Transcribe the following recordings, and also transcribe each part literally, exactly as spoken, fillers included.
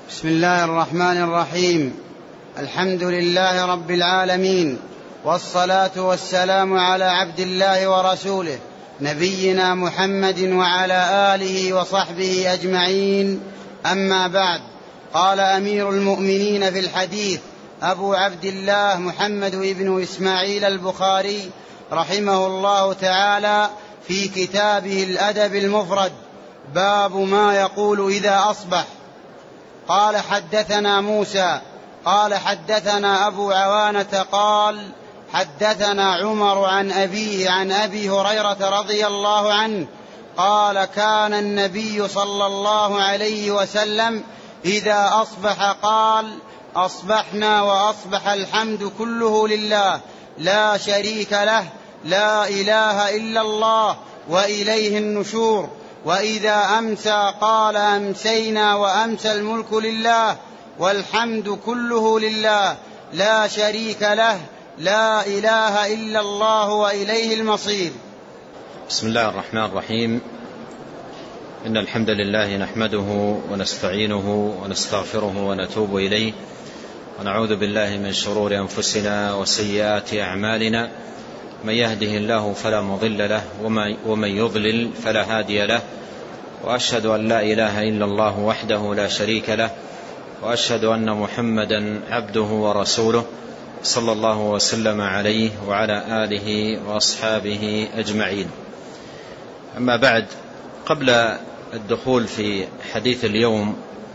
بسم الله الرحمن الرحيم. الحمد لله رب العالمين، والصلاة والسلام على عبد الله ورسوله نبينا محمد وعلى آله وصحبه أجمعين. أما بعد، قال أمير المؤمنين في الحديث أبو عبد الله محمد بن إسماعيل البخاري رحمه الله تعالى في كتابه الأدب المفرد: باب ما يقول إذا أصبح. قال: حدثنا موسى قال حدثنا أبو عوانة قال حدثنا عمر عن أبيه عن أبي هريرة رضي الله عنه قال: كان النبي صلى الله عليه وسلم إذا أصبح قال: أصبحنا وأصبح الحمد كله لله لا شريك له لا إله إلا الله وإليه النشور. وإذا أمسى قال: أمسينا وأمسى الملك لله والحمد كله لله لا شريك له لا إله إلا الله وإليه المصير. بسم الله الرحمن الرحيم. إن الحمد لله نحمده ونستعينه ونستغفره ونتوب إليه، ونعوذ بالله من شرور أنفسنا وسيئات أعمالنا. من يهده الله فلا مضل له ومن يضلل فلا هادي له، وأشهد أن لا إله إلا الله وحده لا شريك له، وأشهد أن محمدا عبده ورسوله صلى الله وسلم عليه وعلى آله وأصحابه أجمعين. أما بعد، قبل الدخول في حديث اليوم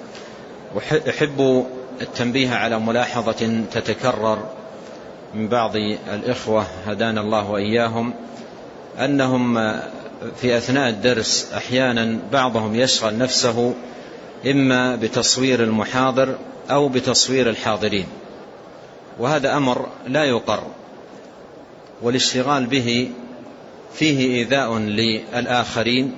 أحب التنبيه على ملاحظة تتكرر من بعض الإخوة هدانا الله وإياهم، أنهم في أثناء الدرس أحيانا بعضهم يشغل نفسه إما بتصوير المحاضر أو بتصوير الحاضرين، وهذا أمر لا يقر، والاشتغال به فيه إيذاء للآخرين،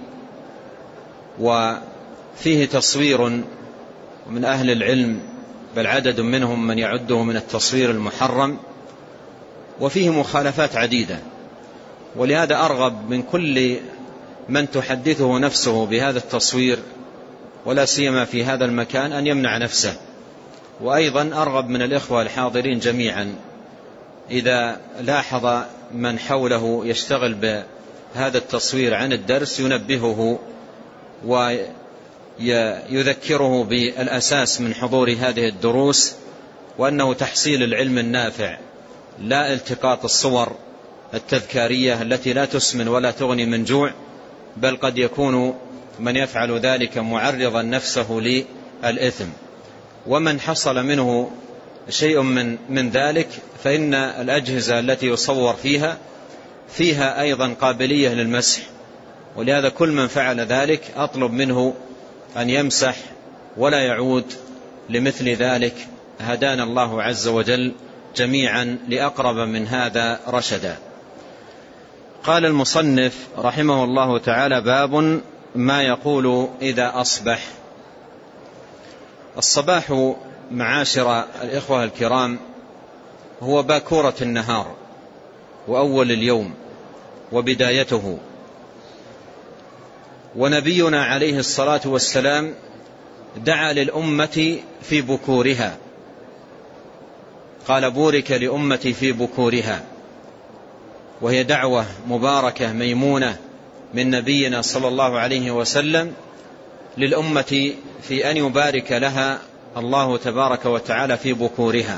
وفيه تصوير من أهل العلم، بل عدد منهم من يعده من التصوير المحرم، وفيه مخالفات عديدة. ولهذا أرغب من كل من تحدثه نفسه بهذا التصوير، ولا سيما في هذا المكان، أن يمنع نفسه. وأيضا أرغب من الإخوة الحاضرين جميعا إذا لاحظ من حوله يشتغل بهذا التصوير عن الدرس ينبهه ويذكره بالأساس من حضور هذه الدروس، وأنه تحصيل العلم النافع، لا التقاط الصور التذكارية التي لا تسمن ولا تغني من جوع، بل قد يكون من يفعل ذلك معرضا نفسه للإثم. ومن حصل منه شيء من, من ذلك فإن الأجهزة التي يصور فيها فيها أيضا قابلية للمسح، ولهذا كل من فعل ذلك أطلب منه أن يمسح ولا يعود لمثل ذلك. هدانا الله عز وجل جميعا لأقرب من هذا رشدا. قال المصنف رحمه الله تعالى: باب ما يقول إذا أصبح. الصباح معاشر الإخوة الكرام هو باكورة النهار وأول اليوم وبدايته، ونبينا عليه الصلاة والسلام دعا للأمة في بكورها، قال: بورك لأمتي في بكورها، وهي دعوة مباركة ميمونة من نبينا صلى الله عليه وسلم للأمة في أن يبارك لها الله تبارك وتعالى في بكورها.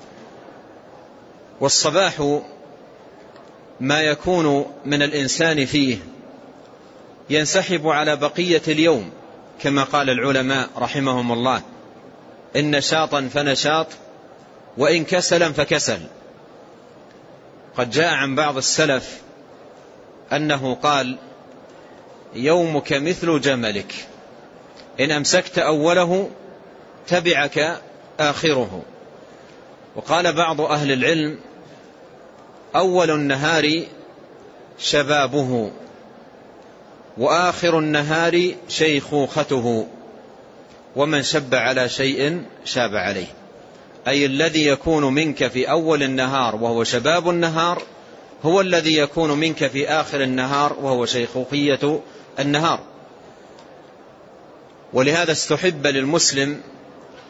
والصباح ما يكون من الإنسان فيه ينسحب على بقية اليوم، كما قال العلماء رحمهم الله: إن نشاطا فنشاط وإن كسلا فكسل. قد جاء عن بعض السلف أنه قال: يومك مثل جملك، إن أمسكت أوله تبعك آخره. وقال بعض أهل العلم: أول النهار شبابه وآخر النهار شيخوخته، ومن شب على شيء شاب عليه. أي الذي يكون منك في أول النهار وهو شباب النهار هو الذي يكون منك في آخر النهار وهو شيخوخية النهار. ولهذا استحب للمسلم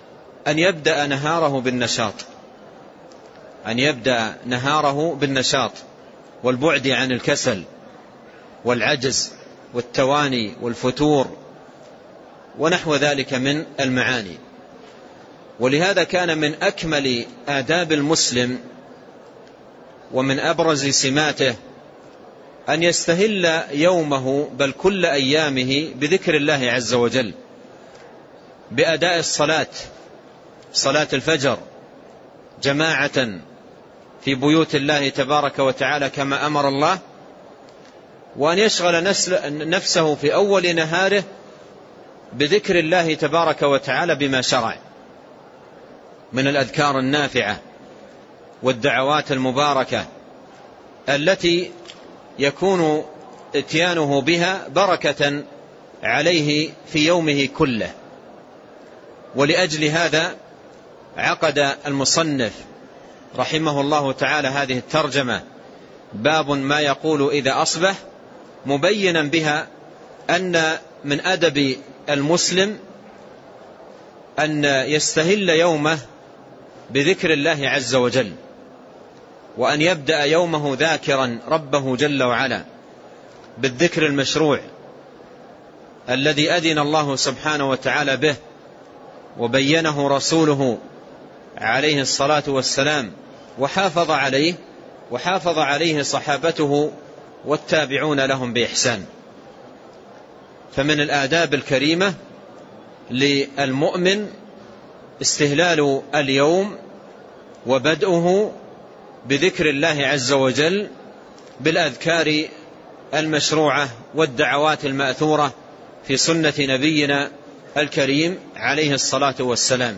أن يبدأ نهاره بالنشاط أن يبدأ نهاره بالنشاط والبعد عن الكسل والعجز والتواني والفتور ونحو ذلك من المعاني. ولهذا كان من أكمل آداب المسلم ومن أبرز سماته أن يستهل يومه بل كل أيامه بذكر الله عز وجل، بأداء الصلاة، صلاة الفجر جماعة في بيوت الله تبارك وتعالى كما أمر الله، وأن يشغل نفسه في أول نهاره بذكر الله تبارك وتعالى بما شرع من الأذكار النافعة والدعوات المباركة التي يكون اتيانه بها بركة عليه في يومه كله. ولأجل هذا عقد المصنف رحمه الله تعالى هذه الترجمة باب ما يقول إذا أصبح، مبينا بها أن من أدب المسلم أن يستهل يومه بذكر الله عز وجل، وأن يبدأ يومه ذاكرا ربه جل وعلا بالذكر المشروع الذي أذن الله سبحانه وتعالى به وبينه رسوله عليه الصلاة والسلام وحافظ عليه وحافظ عليه صحابته والتابعون لهم بإحسان. فمن الآداب الكريمة للمؤمن استهلال اليوم وبدءه بذكر الله عز وجل بالأذكار المشروعة والدعوات المأثورة في سنة نبينا الكريم عليه الصلاة والسلام.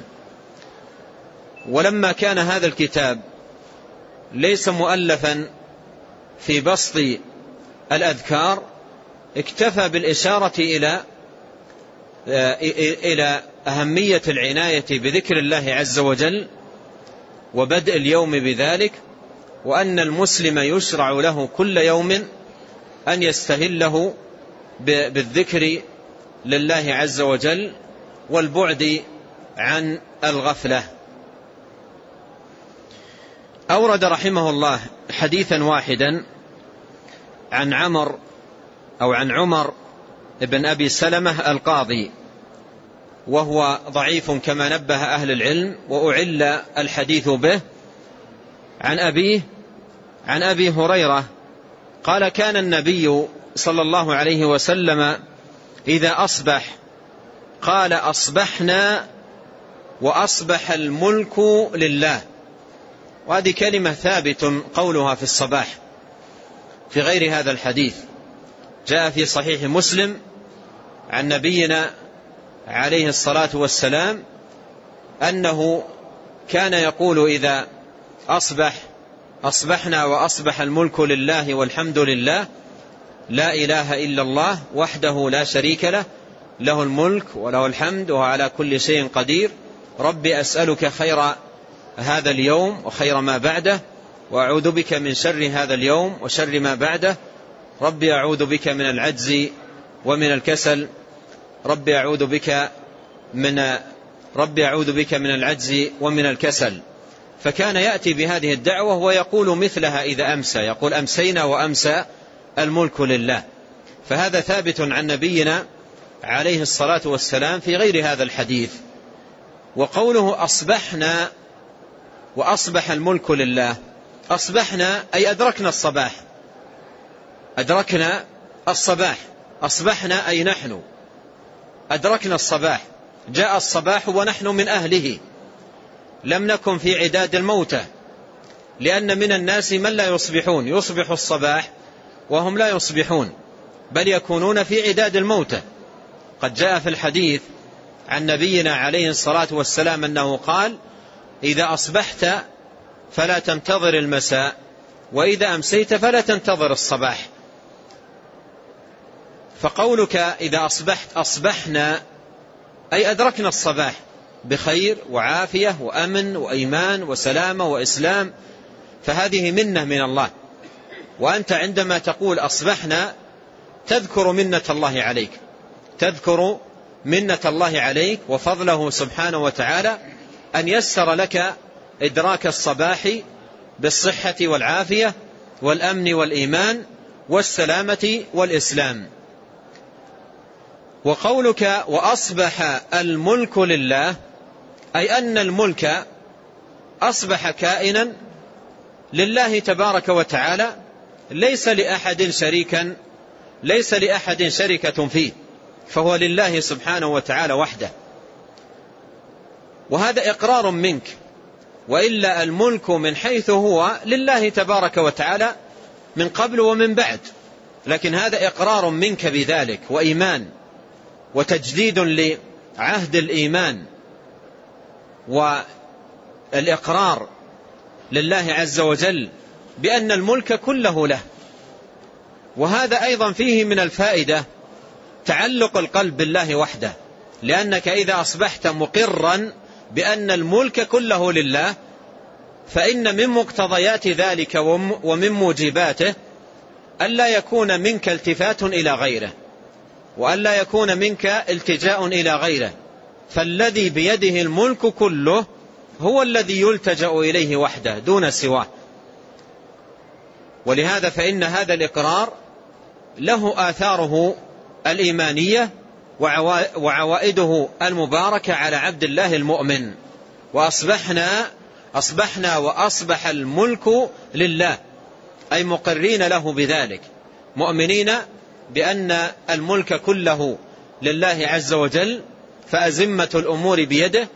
ولما كان هذا الكتاب ليس مؤلفا في بسط الأذكار، اكتفى بالإشارة إلى إلى أهمية العناية بذكر الله عز وجل وبدء اليوم بذلك، وأن المسلم يشرع له كل يوم أن يستهله بالذكر لله عز وجل والبعد عن الغفلة. أورد رحمه الله حديثا واحدا عن عمر أو عن عمر بن أبي سلمة القاضي، وهو ضعيف كما نبه أهل العلم، وأعل الحديث به عن أبيه عن أبي هريرة قال: كان النبي صلى الله عليه وسلم إذا أصبح قال: أصبحنا وأصبح الملك لله. وهذه كلمة ثابت قولها في الصباح في غير هذا الحديث. جاء في صحيح مسلم عن نبينا عليه الصلاة والسلام أنه كان يقول إذا أصبح: أصبحنا وأصبح الملك لله والحمد لله، لا إله إلا الله وحده لا شريك له، له الملك وله الحمد وهو على كل شيء قدير، ربي أسألك خير هذا اليوم وخير ما بعده، وأعوذ بك من شر هذا اليوم وشر ما بعده، ربي أعوذ بك من العجز ومن الكسل، ربي أعوذ بك من ربي أعوذ بك من العجز ومن الكسل. فكان يأتي بهذه الدعوة ويقول مثلها إذا أمسى، يقول: أمسينا وأمسى الملك لله. فهذا ثابت عن نبينا عليه الصلاة والسلام في غير هذا الحديث. وقوله أصبحنا وأصبح الملك لله، أصبحنا أي أدركنا الصباح، أدركنا الصباح، أصبحنا أي نحن أدركنا الصباح، جاء الصباح ونحن من أهله، لم نكن في عداد الموتى، لأن من الناس من لا يصبحون، يصبح الصباح وهم لا يصبحون، بل يكونون في عداد الموتى. قد جاء في الحديث عن نبينا عليه الصلاة والسلام أنه قال: إذا أصبحت فلا تنتظر المساء، وإذا أمسيت فلا تنتظر الصباح. فقولك إذا أصبحت أصبحنا أي أدركنا الصباح بخير وعافية وأمن وإيمان وسلامة وإسلام، فهذه منة من الله. وأنت عندما تقول أصبحنا تذكر منة الله عليك، تذكر منة الله عليك وفضله سبحانه وتعالى أن يسر لك إدراك الصباح بالصحة والعافية والأمن والإيمان والسلامة والإسلام. وقولك وأصبح الملك لله، أي أن الملك أصبح كائنا لله تبارك وتعالى، ليس لأحد شريكا ليس لأحد شركة فيه، فهو لله سبحانه وتعالى وحده. وهذا إقرار منك، وإلا الملك من حيث هو لله تبارك وتعالى من قبل ومن بعد، لكن هذا إقرار منك بذلك وإيمان وتجديد لعهد الإيمان والإقرار لله عز وجل بأن الملك كله له. وهذا أيضا فيه من الفائدة تعلق القلب بالله وحده، لأنك إذا أصبحت مقرا بأن الملك كله لله، فإن من مقتضيات ذلك ومن موجباته ألا يكون منك التفات إلى غيره، وألا يكون منك التجاء إلى غيره، فالذي بيده الملك كله هو الذي يلتجأ إليه وحده دون سواه. ولهذا فإن هذا الإقرار له آثاره الإيمانية وعوائده المباركة على عبد الله المؤمن. وأصبحنا أصبحنا وأصبح الملك لله، أي مقرين له بذلك، مؤمنين بأن الملك كله لله عز وجل، فأزمة الأمور بيده،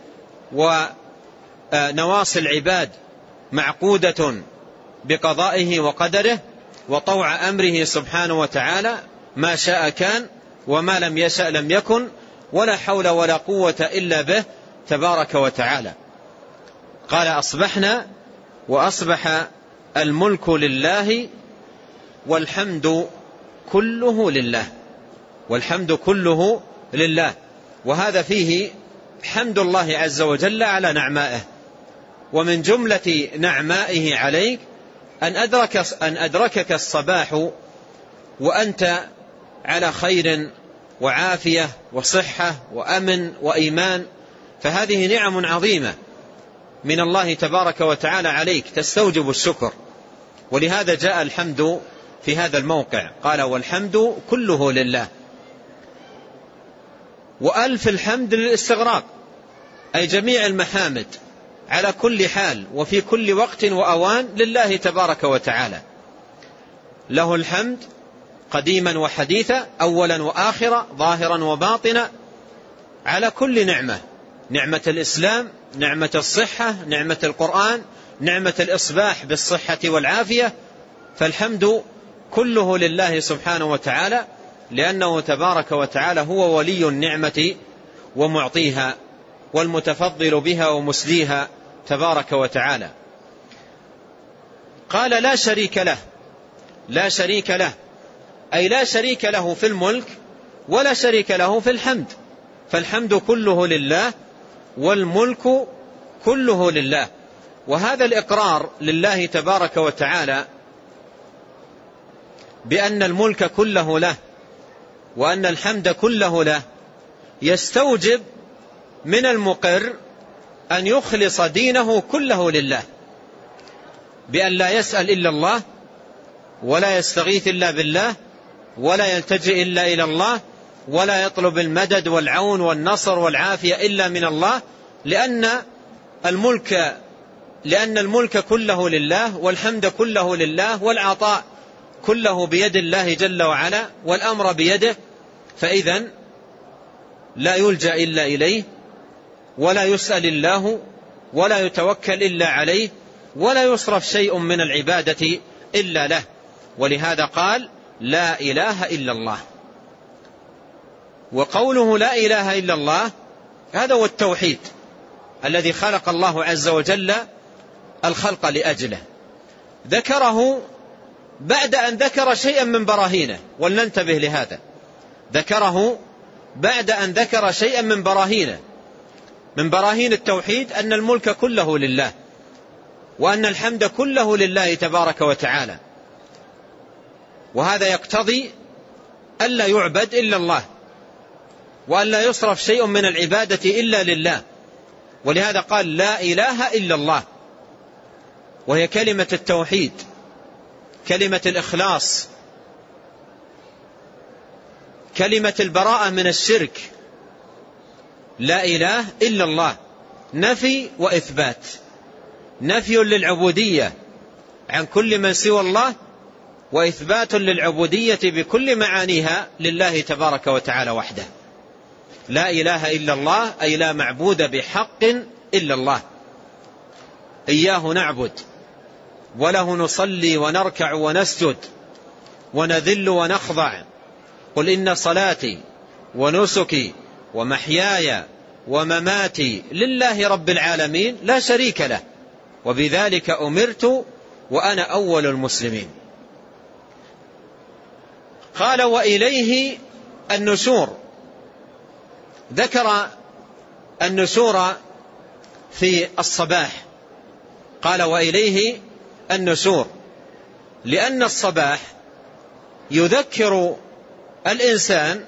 ونواصي العباد معقودة بقضائه وقدره وطوع أمره سبحانه وتعالى، ما شاء كان وما لم يشأ لم يكن، ولا حول ولا قوة إلا به تبارك وتعالى. قال أصبحنا وأصبح الملك لله والحمد كله لله، والحمد كله لله. وهذا فيه حمد الله عز وجل على نعمائه، ومن جملة نعمائه عليك أن أدرك أن أدركك الصباح وأنت على خير وعافية وصحة وأمن وإيمان، فهذه نعم عظيمة من الله تبارك وتعالى عليك تستوجب الشكر. ولهذا جاء الحمد في هذا الموقع، قال والحمد كله لله. وألف الحمد للاستغراق، أي جميع المحامد على كل حال وفي كل وقت وأوان لله تبارك وتعالى. له الحمد قديما وحديثا، أولا وآخرا، ظاهرا وباطنا، على كل نعمة، نعمة الإسلام، نعمة الصحة، نعمة القرآن، نعمة الإصباح بالصحة والعافية، فالحمد كله لله سبحانه وتعالى، لأنه تبارك وتعالى هو ولي النعمة ومعطيها والمتفضل بها ومسديها تبارك وتعالى. قال لا شريك له، لا شريك له أي لا شريك له في الملك ولا شريك له في الحمد، فالحمد كله لله والملك كله لله. وهذا الإقرار لله تبارك وتعالى بأن الملك كله له وأن الحمد كله له يستوجب من المقر أن يخلص دينه كله لله، بأن لا يسأل إلا الله، ولا يستغيث إلا بالله، ولا يلتجئ إلا إلى الله، ولا يطلب المدد والعون والنصر والعافية إلا من الله، لأن الملك لأن الملك كله لله، والحمد كله لله، والعطاء كله بيد الله جل وعلا، والأمر بيده، فإذن لا يلجأ إلا إليه، ولا يسأل الله، ولا يتوكل إلا عليه، ولا يصرف شيء من العبادة إلا له. ولهذا قال لا إله إلا الله. وقوله لا إله إلا الله هذا هو التوحيد الذي خلق الله عز وجل الخلق لأجله، ذكره بعد أن ذكر شيئا من براهينه، ولننتبه لهذا، ذكره بعد أن ذكر شيئا من براهينه، من براهين التوحيد أن الملك كله لله، وأن الحمد كله لله تبارك وتعالى. وهذا يقتضي ألا يعبد إلا الله، وألا يصرف شيء من العبادة إلا لله، ولهذا قال لا إله إلا الله، وهي كلمة التوحيد، كلمة الإخلاص، كلمة البراءة من الشرك. لا إله إلا الله، نفي وإثبات، نفي للعبودية عن كل من سوى الله، وإثبات للعبودية بكل معانيها لله تبارك وتعالى وحده. لا إله إلا الله أي لا معبود بحق إلا الله، إياه نعبد وله نصلي ونركع ونسجد ونذل ونخضع. قل إن صلاتي ونسكي ومحياي ومماتي لله رب العالمين لا شريك له وبذلك أمرت وأنا أول المسلمين. قال وإليه النشور، ذكر النشور في الصباح، قال وإليه النشور، لأن الصباح يذكر الإنسان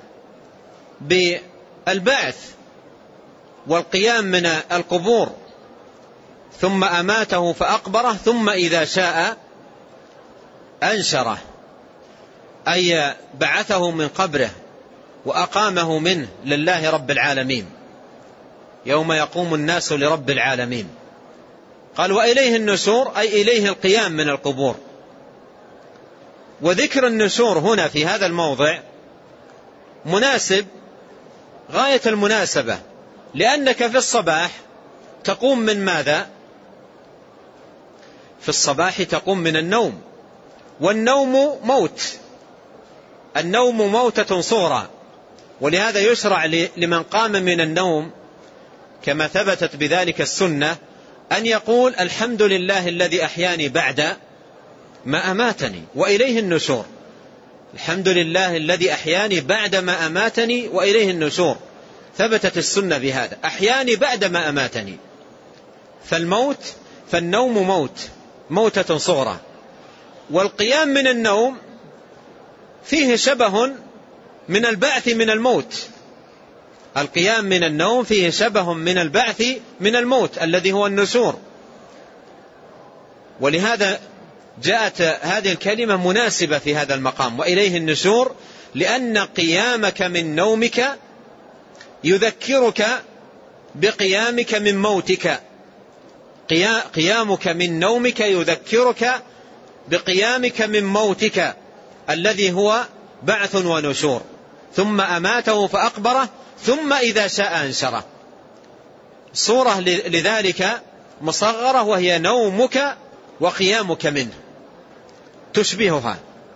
بالبعث والقيام من القبور، ثم أماته فأقبره، ثم إذا شاء أنشره، أي بعثه من قبره وأقامه منه لله رب العالمين يوم يقوم الناس لرب العالمين. قال وإليه النشور أي إليه القيام من القبور. وذكر النشور هنا في هذا الموضع مناسب غاية المناسبة، لأنك في الصباح تقوم من ماذا؟ في الصباح تقوم من النوم، والنوم موت، النوم موتة صغرى، ولهذا يشرع لمن قام من النوم كما ثبتت بذلك السنة أن يقول الحمد لله الذي أحياني بعد ما أماتني وإليه النشور. الحمد لله الذي أحياني بعد ما أماتني وإليه النشور، ثبتت السنة بهذا، أحياني بعد ما أماتني. فالموت فالنوم موت، موتة صغرى. والقيام من النوم فيه شبه من البعث من الموت، القيام من النوم فيه شبه من البعث من الموت الذي هو النشور. ولهذا جاءت هذه الكلمة مناسبة في هذا المقام، وإليه النشور، لأن قيامك من نومك يذكرك بقيامك من موتك، قيامك من نومك يذكرك بقيامك من موتك الذي هو بعث ونشور. ثم أماته فأقبره، ثم إذا شاء أنشره. صورة لذلك مصغرة، وهي نومك وقيامك منه، تشبهها.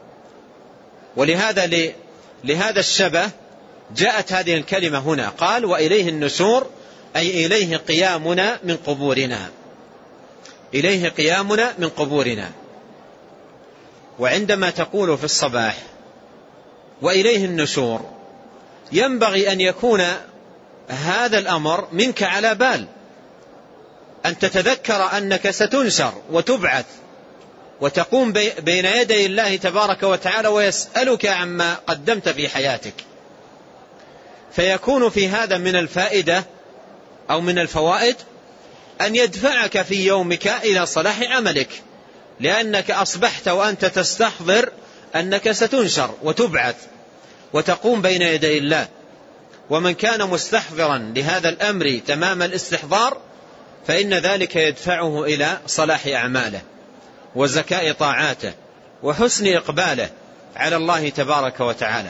ولهذا لهذا الشبه جاءت هذه الكلمة هنا، قال وإليه النشور أي إليه قيامنا من قبورنا، إليه قيامنا من قبورنا. وعندما تقول في الصباح وإليه النشور ينبغي أن يكون هذا الأمر منك على بال، أن تتذكر أنك ستنشر وتبعث وتقوم بين يدي الله تبارك وتعالى ويسألك عما قدمت في حياتك. فيكون في هذا من الفائدة أو من الفوائد أن يدفعك في يومك إلى صلاح عملك، لأنك أصبحت وأنت تستحضر أنك ستنشر وتبعث وتقوم بين يدي الله. ومن كان مستحضرا لهذا الأمر تمام الاستحضار فإن ذلك يدفعه إلى صلاح أعماله وزكاء طاعاته وحسن إقباله على الله تبارك وتعالى.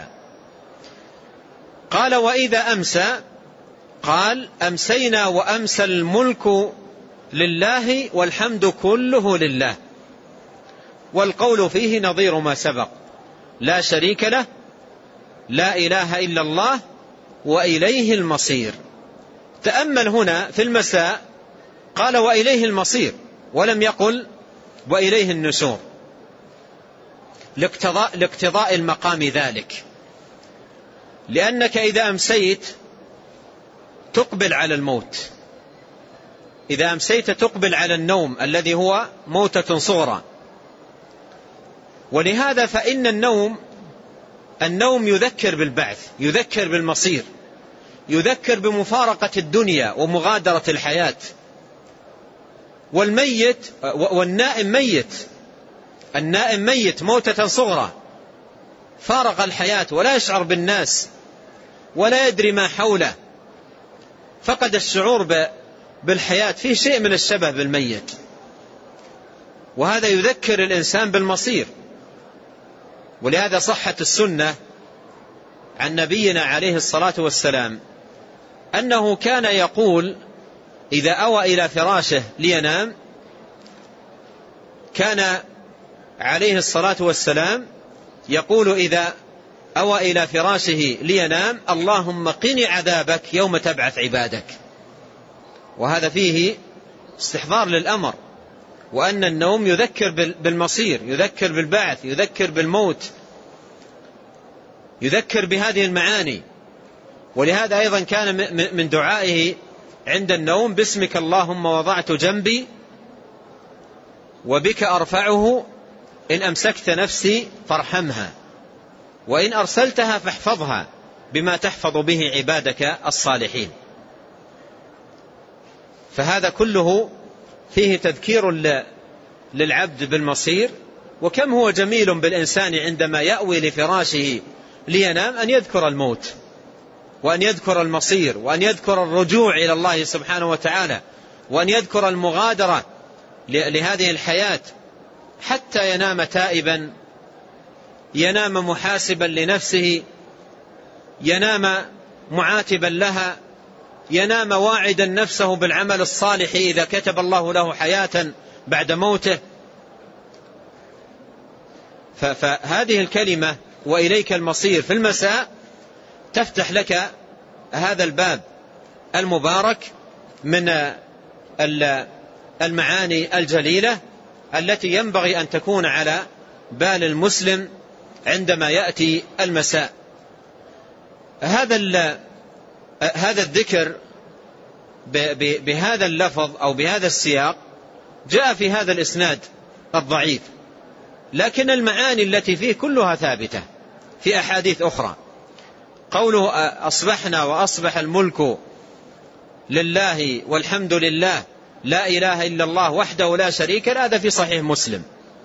قال وإذا أمسى، قال أمسينا وأمسى الملك لله والحمد كله لله. والقول فيه نظير ما سبق، لا شريك له، لا إله إلا الله، وإليه المصير. تأمل هنا في المساء قال وإليه المصير، ولم يقل وإليه النشور، لاقتضاء, لاقتضاء المقام ذلك. لأنك إذا أمسيت تقبل على الموت، إذا أمسيت تقبل على النوم الذي هو موتة صغرى. ولهذا فإن النوم النوم يذكر بالبعث، يذكر بالمصير، يذكر بمفارقة الدنيا ومغادرة الحياة. والميت والنائم ميت، النائم ميت موتة صغرى، فارق الحياة ولا يشعر بالناس ولا يدري ما حوله، فقد الشعور بالحياة، فيه شيء من الشبه بالميت. وهذا يذكر الإنسان بالمصير. ولهذا صحت السنة عن نبينا عليه الصلاة والسلام أنه كان يقول إذا أوى إلى فراشه لينام، كان عليه الصلاة والسلام يقول إذا أوى إلى فراشه لينام: اللهم قني عذابك يوم تبعث عبادك. وهذا فيه استحضار للأمر، وأن النوم يذكر بالمصير، يذكر بالبعث، يذكر بالموت، يذكر بهذه المعاني. ولهذا أيضا كان من دعائه عند النوم: باسمك اللهم وضعت جنبي وبك أرفعه، إن أمسكت نفسي فارحمها، وإن أرسلتها فاحفظها بما تحفظ به عبادك الصالحين. فهذا كله فيه تذكير للعبد بالمصير. وكم هو جميل بالإنسان عندما يأوي لفراشه لينام أن يذكر الموت، وأن يذكر المصير، وأن يذكر الرجوع إلى الله سبحانه وتعالى، وأن يذكر المغادرة لهذه الحياة، حتى ينام تائبا، ينام محاسبا لنفسه، ينام معاتبا لها، ينام واعدا نفسه بالعمل الصالح إذا كتب الله له حياة بعد موته. فهذه الكلمة وإليك المصير في المساء تفتح لك هذا الباب المبارك من المعاني الجليلة التي ينبغي أن تكون على بال المسلم عندما يأتي المساء. هذا هذا الذكر بهذا اللفظ أو بهذا السياق جاء في هذا الإسناد الضعيف، لكن المعاني التي فيه كلها ثابتة في أحاديث أخرى. قوله أصبحنا وأصبح الملك لله والحمد لله لا إله إلا الله وحده لا شريك له، هذا في صحيح مسلم.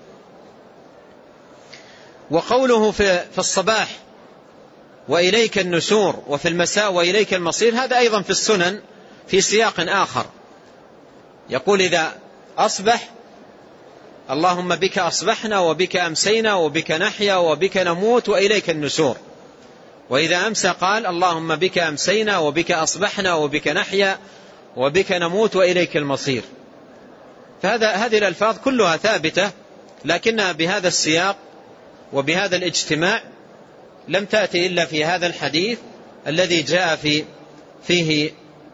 وقوله في الصباح وإليك النشور، وفي المساء وإليك المصير، هذا أيضا في السنن في سياق آخر. يقول إذا أصبح: اللهم بك أصبحنا وبك أمسينا وبك نحيا وبك نموت وإليك النشور. وإذا أمسى قال: اللهم بك أمسينا وبك أصبحنا وبك نحيا وبك نموت وإليك المصير. فهذا هذه الألفاظ كلها ثابتة، لكنها بهذا السياق وبهذا الاجتماع لم تأتي إلا في هذا الحديث الذي جاء في فيه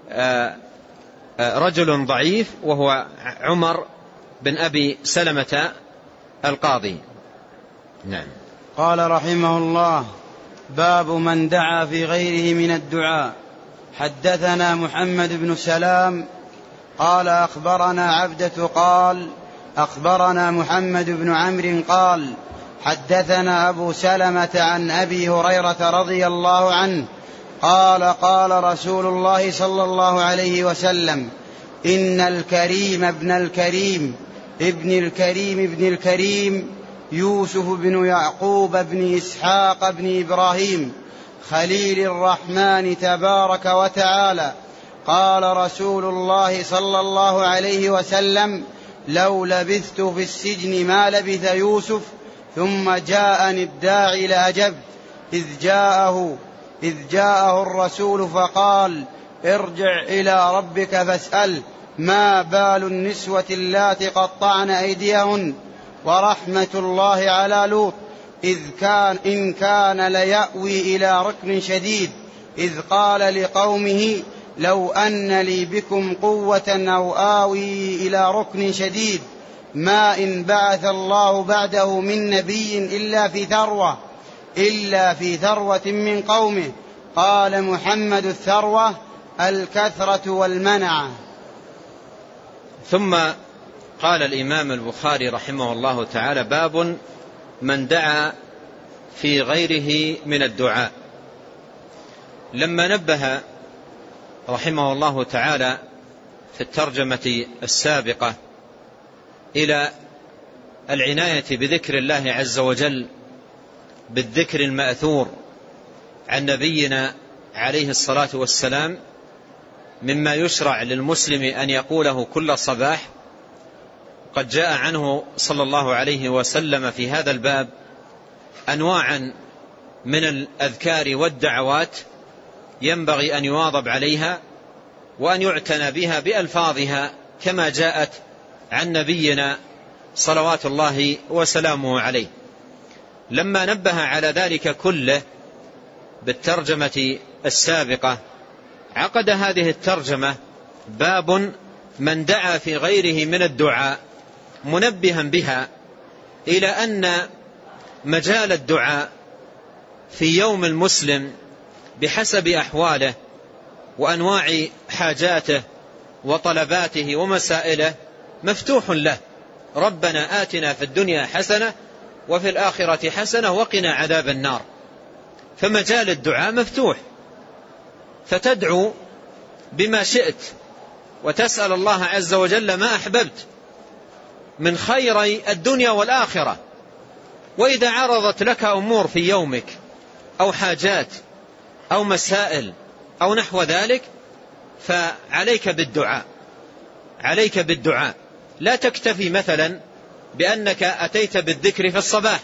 رجل ضعيف وهو عمر بن أبي سلمة القاضي. نعم. قال رحمه الله: باب من دعا في غيره من الدعاء. حدثنا محمد بن سلام قال أخبرنا عبدة قال أخبرنا محمد بن عمرو قال حدثنا أبو سلمة عن أبي هريرة رضي الله عنه قال قال رسول الله صلى الله عليه وسلم: إن الكريم ابن الكريم ابن الكريم ابن الكريم يوسف بن يعقوب بن إسحاق بن إبراهيم خليل الرحمن تبارك وتعالى. قال رسول الله صلى الله عليه وسلم: لو لبثت في السجن ما لبث يوسف ثم جاءني الداعي لأجبت. إذ جاءه إذ جاءه الرسول فقال: ارجع إلى ربك فاسأل ما بال النسوة اللاتي قطعن أيديهن ورحمة الله على لوط إذ كان إن كان ليأوي إلى ركن شديد إذ قال لقومه: لو أن لي بكم قوة أو آوي إلى ركن شديد ما إن بعث الله بعده من نبي إلا في ثروة إلا في ثروة من قومه. قال محمد: الثروة الكثرة والمنعة. ثم قال الإمام البخاري رحمه الله تعالى: باب من دعا في غيره من الدعاء. لما نبه رحمه الله تعالى في الترجمة السابقة إلى العناية بذكر الله عز وجل بالذكر المأثور عن نبينا عليه الصلاة والسلام مما يشرع للمسلم أن يقوله كل صباح. قد جاء عنه صلى الله عليه وسلم في هذا الباب أنواعا من الأذكار والدعوات ينبغي أن يواظب عليها وأن يعتنى بها بألفاظها كما جاءت عن نبينا صلوات الله وسلامه عليه. لما نبه على ذلك كله بالترجمة السابقة عقد هذه الترجمة باب من دعا في غيره من الدعاء، منبها بها إلى أن مجال الدعاء في يوم المسلم بحسب أحواله وأنواع حاجاته وطلباته ومسائله مفتوح له. ربنا آتنا في الدنيا حسنة وفي الآخرة حسنة وقنا عذاب النار. فمجال الدعاء مفتوح، فتدعو بما شئت وتسأل الله عز وجل ما أحببت من خيري الدنيا والآخرة. وإذا عرضت لك أمور في يومك أو حاجات أو مسائل أو نحو ذلك فعليك بالدعاء، عليك بالدعاء. لا تكتفي مثلا بأنك أتيت بالذكر في الصباح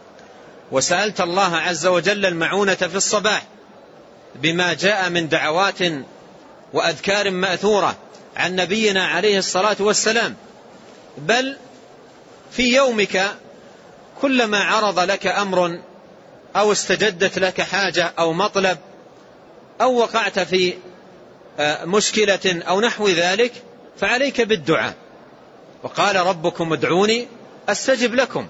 وسألت الله عز وجل المعونة في الصباح بما جاء من دعوات وأذكار مأثورة عن نبينا عليه الصلاة والسلام، بل في يومك كلما عرض لك أمر أو استجدت لك حاجة أو مطلب أو وقعت في مشكلة أو نحو ذلك فعليك بالدعاء. وقال ربكم ادعوني أستجب لكم،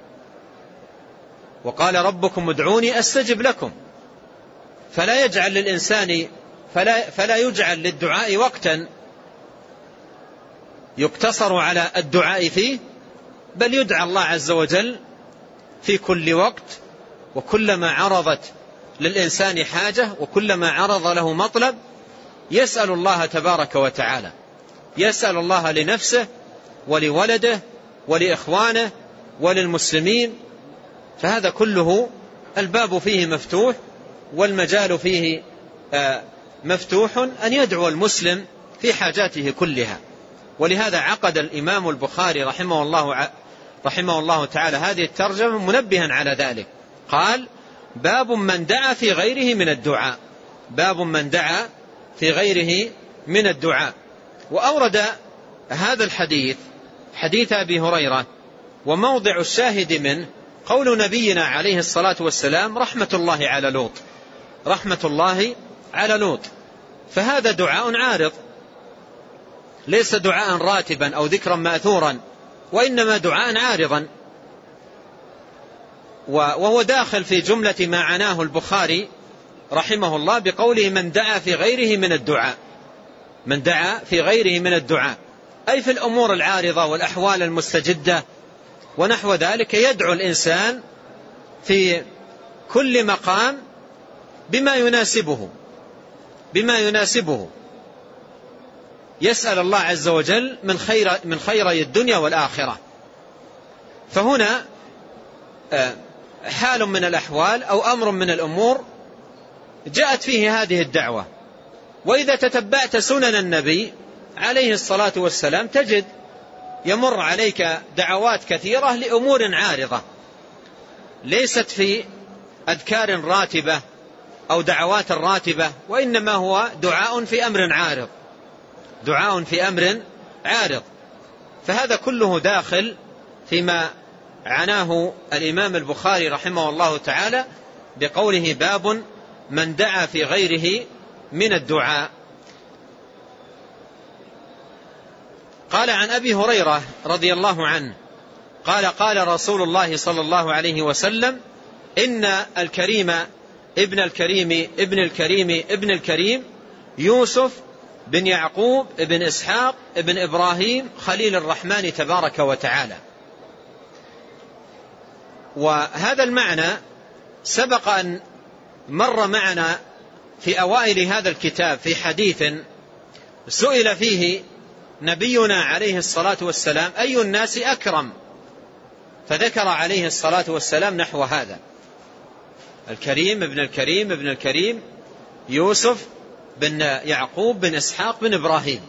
وقال ربكم ادعوني أستجب لكم. فلا يجعل للإنسان فلا, فلا يجعل للدعاء وقتا يقتصر على الدعاء فيه، بل يدعى الله عز وجل في كل وقت. وكلما عرضت للإنسان حاجة وكلما عرض له مطلب يسأل الله تبارك وتعالى، يسأل الله لنفسه ولولده ولإخوانه وللمسلمين. فهذا كله الباب فيه مفتوح والمجال فيه مفتوح أن يدعو المسلم في حاجاته كلها. ولهذا عقد الإمام البخاري رحمه الله, رحمه الله تعالى هذه الترجمة منبها على ذلك. قال باب من دعا في غيره من الدعاء، باب من دعا في غيره من الدعاء. وأورد هذا الحديث حديث أبي هريرة، وموضع الشاهد منه قول نبينا عليه الصلاة والسلام رحمة الله على لوط، رحمة الله على لوط. فهذا دعاء عارض، ليس دعاء راتبا أو ذكرا مأثورا، وإنما دعاء عارضا، وهو داخل في جملة ما عناه البخاري رحمه الله بقوله من دعا في غيره من الدعاء، من دعا في غيره من الدعاء أي في الأمور العارضة والأحوال المستجدة ونحو ذلك. يدعو الإنسان في كل مقام بما يناسبه، بما يناسبه يسأل الله عز وجل من خير من خيري الدنيا والآخرة. فهنا حال من الأحوال أو أمر من الأمور جاءت فيه هذه الدعوة. وإذا تتبعت سنن النبي عليه الصلاة والسلام تجد يمر عليك دعوات كثيرة لأمور عارضة ليست في أذكار راتبة أو دعوات راتبة، وإنما هو دعاء في أمر عارض، دعاء في أمر عارض. فهذا كله داخل فيما عناه الإمام البخاري رحمه الله تعالى بقوله باب من دعا في غيره من الدعاء. قال عن أبي هريرة رضي الله عنه قال قال رسول الله صلى الله عليه وسلم إن الكريم ابن الكريم ابن الكريم ابن الكريم يوسف بن يعقوب ابن إسحاق ابن إبراهيم خليل الرحمن تبارك وتعالى. وهذا المعنى سبق أن مر معنا في أوائل هذا الكتاب في حديث سئل فيه نبينا عليه الصلاة والسلام أي الناس أكرم، فذكر عليه الصلاة والسلام نحو هذا: الكريم ابن الكريم ابن الكريم يوسف بن يعقوب بن إسحاق بن إبراهيم.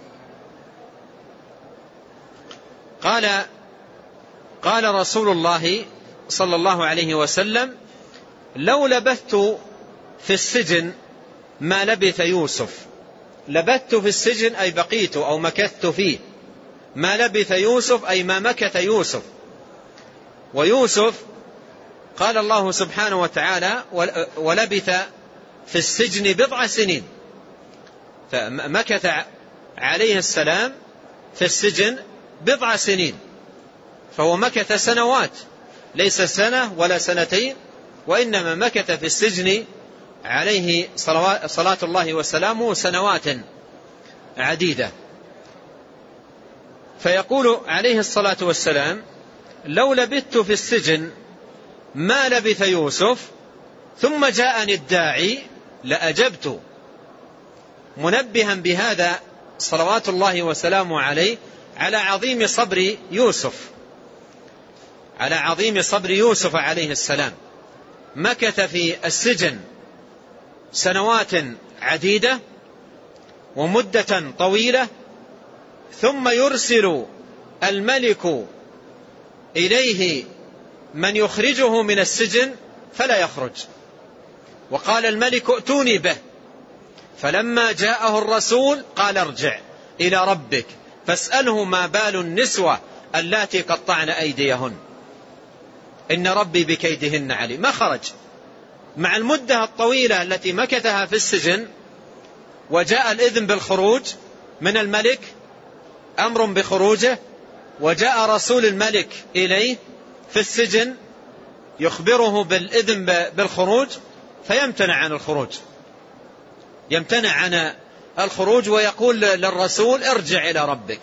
قال قال رسول الله صلى الله عليه وسلم: لو لبثت في السجن ما لبث يوسف. لبثت في السجن أي بقيت أو مكثت فيه، ما لبث يوسف أي ما مكث يوسف. ويوسف قال الله سبحانه وتعالى: ولبث في السجن بضع سنين، فمكث عليه السلام في السجن بضع سنين، فهو مكث سنوات، ليس سنة ولا سنتين، وإنما مكث في السجن عليه صلاة الله وسلامه سنوات عديدة. فيقول عليه الصلاة والسلام: لو لبثت في السجن ما لبث يوسف ثم جاءني الداعي لأجبت، منبها بهذا صلوات الله وسلامه عليه على عظيم صبر يوسف، على عظيم صبر يوسف عليه السلام. مكث في السجن سنوات عديدة ومدة طويلة، ثم يرسل الملك إليه من يخرجه من السجن فلا يخرج، وقال الملك: ائتوني به. فلما جاءه الرسول قال: ارجع إلى ربك فاسأله ما بال النسوة اللاتي قطعن أيديهن إن ربي بكيدهن عليم. ما خرج مع المدة الطويلة التي مكثها في السجن، وجاء الإذن بالخروج من الملك، أمر بخروجه، وجاء رسول الملك إليه في السجن يخبره بالإذن بالخروج، فيمتنع عن الخروج، يمتنع عن الخروج ويقول للرسول: ارجع إلى ربك،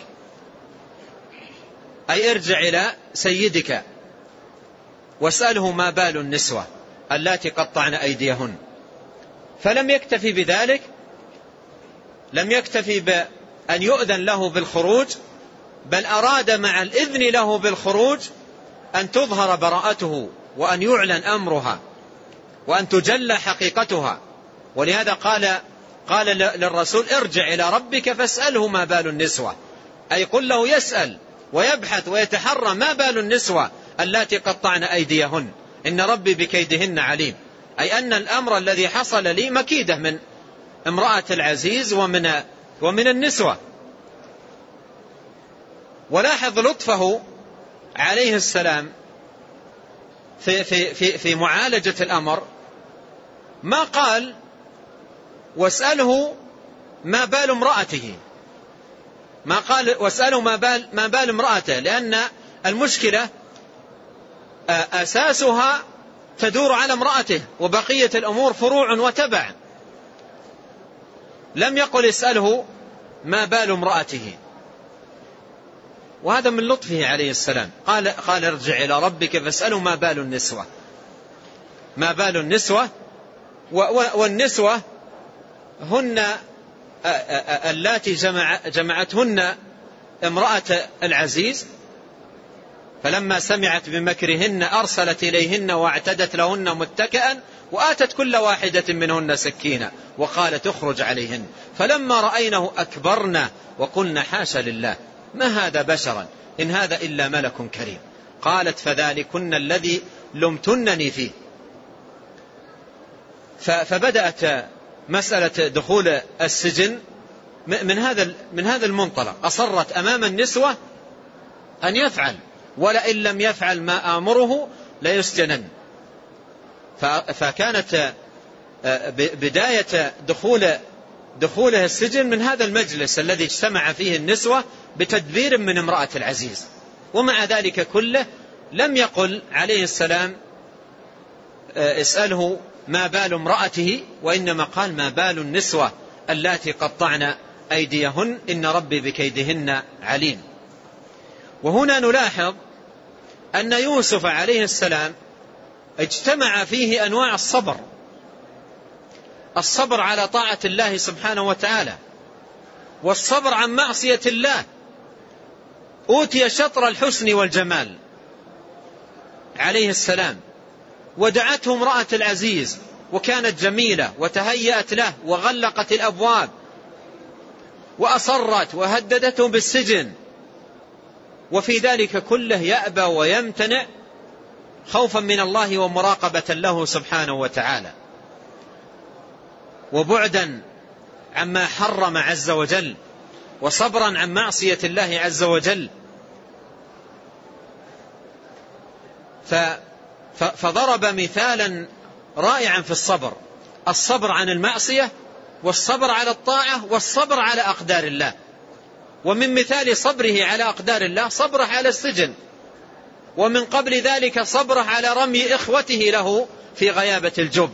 أي ارجع إلى سيدك واسأله ما بال النسوة اللاتي قطعن أيديهن. فلم يكتفي بذلك، لم يكتفي بأن يؤذن له بالخروج، بل أراد مع الإذن له بالخروج أن تظهر براءته وأن يعلن أمرها وأن تجلى حقيقتها. ولهذا قال قال للرسول: ارجع إلى ربك فاسأله ما بال النسوة، أي قل له يسأل ويبحث ويتحرى ما بال النسوة اللاتي قطعن أيديهن إن ربي بكيدهن عليم، أي أن الأمر الذي حصل لي مكيدة من امرأة العزيز ومن ومن النسوة. ولاحظ لطفه عليه السلام في في في في معالجة الأمر، ما قال: واسأله ما بال امرأته، ما قال: واسأله ما بال ما بال امرأته، لأن المشكلة أساسها تدور على امرأته وبقية الأمور فروع وتبع. لم يقل اسأله ما بال امرأته، وهذا من لطفه عليه السلام. قال قال ارجع إلى ربك فاسأله ما بال النسوة، ما بال النسوة. والنسوة هن اللاتي جمع جمعتهن امرأة العزيز، فلما سمعت بمكرهن أرسلت إليهن واعتدت لهن متكئا وآتت كل واحدة منهن سكينا وقالت: اخرج عليهن. فلما رأينه أكبرنا وقلنا: حاشا لله، ما هذا بشرا إن هذا إلا ملك كريم. قالت: فذلكن الذي لمتنني فيه. فبدأت مسألة دخول السجن من هذا من هذا المنطلق. أصرت أمام النسوة أن يفعل، ولئن لم يفعل ما آمره ليسجنن. فكانت بداية دخول دخوله السجن من هذا المجلس الذي اجتمع فيه النسوة بتدبير من امرأة العزيز. ومع ذلك كله لم يقل عليه السلام: اسأله ما بال امرأته، وإنما قال: ما بال النسوة اللاتي قطعن أيديهن إن ربي بكيدهن عليم. وهنا نلاحظ أن يوسف عليه السلام اجتمع فيه أنواع الصبر، الصبر على طاعة الله سبحانه وتعالى، والصبر عن معصية الله. أوتي شطر الحسن والجمال عليه السلام، ودعته امرأة العزيز وكانت جميلة وتهيأت له وغلقت الأبواب وأصرت وهددته بالسجن، وفي ذلك كله يأبى ويمتنع خوفا من الله ومراقبة له سبحانه وتعالى، وبعدا عما حرم عز وجل، وصبرا عن معصية الله عز وجل. فضرب مثالا رائعا في الصبر، الصبر عن المعصية والصبر على الطاعة والصبر على أقدار الله. ومن مثال صبره على أقدار الله صبره على السجن، ومن قبل ذلك صبره على رمي إخوته له في غيابة الجب،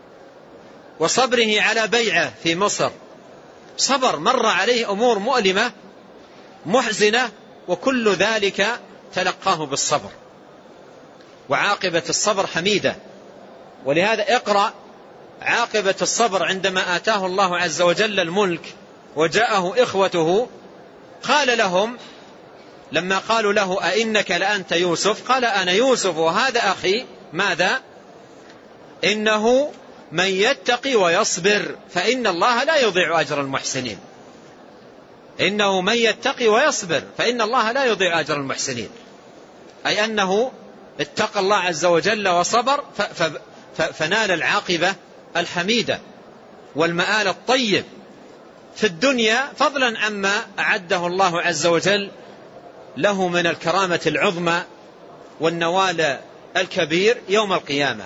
وصبره على بيعه في مصر. صبر، مر عليه أمور مؤلمة محزنة، وكل ذلك تلقاه بالصبر، وعاقبة الصبر حميدة. ولهذا اقرأ عاقبة الصبر عندما آتاه الله عز وجل الملك وجاءه إخوته، قال لهم لما قالوا له أئنك لأنت يوسف، قال أنا يوسف وهذا أخي. ماذا؟ إنه من يتقي ويصبر فإن الله لا يضيع أجر المحسنين. إنه من يتقي ويصبر فإن الله لا يضيع أجر المحسنين، أي أنه اتقى الله عز وجل وصبر فنال العاقبة الحميدة والمآل الطيب في الدنيا، فضلا عما أعده الله عز وجل له من الكرامة العظمى والنوال الكبير يوم القيامة.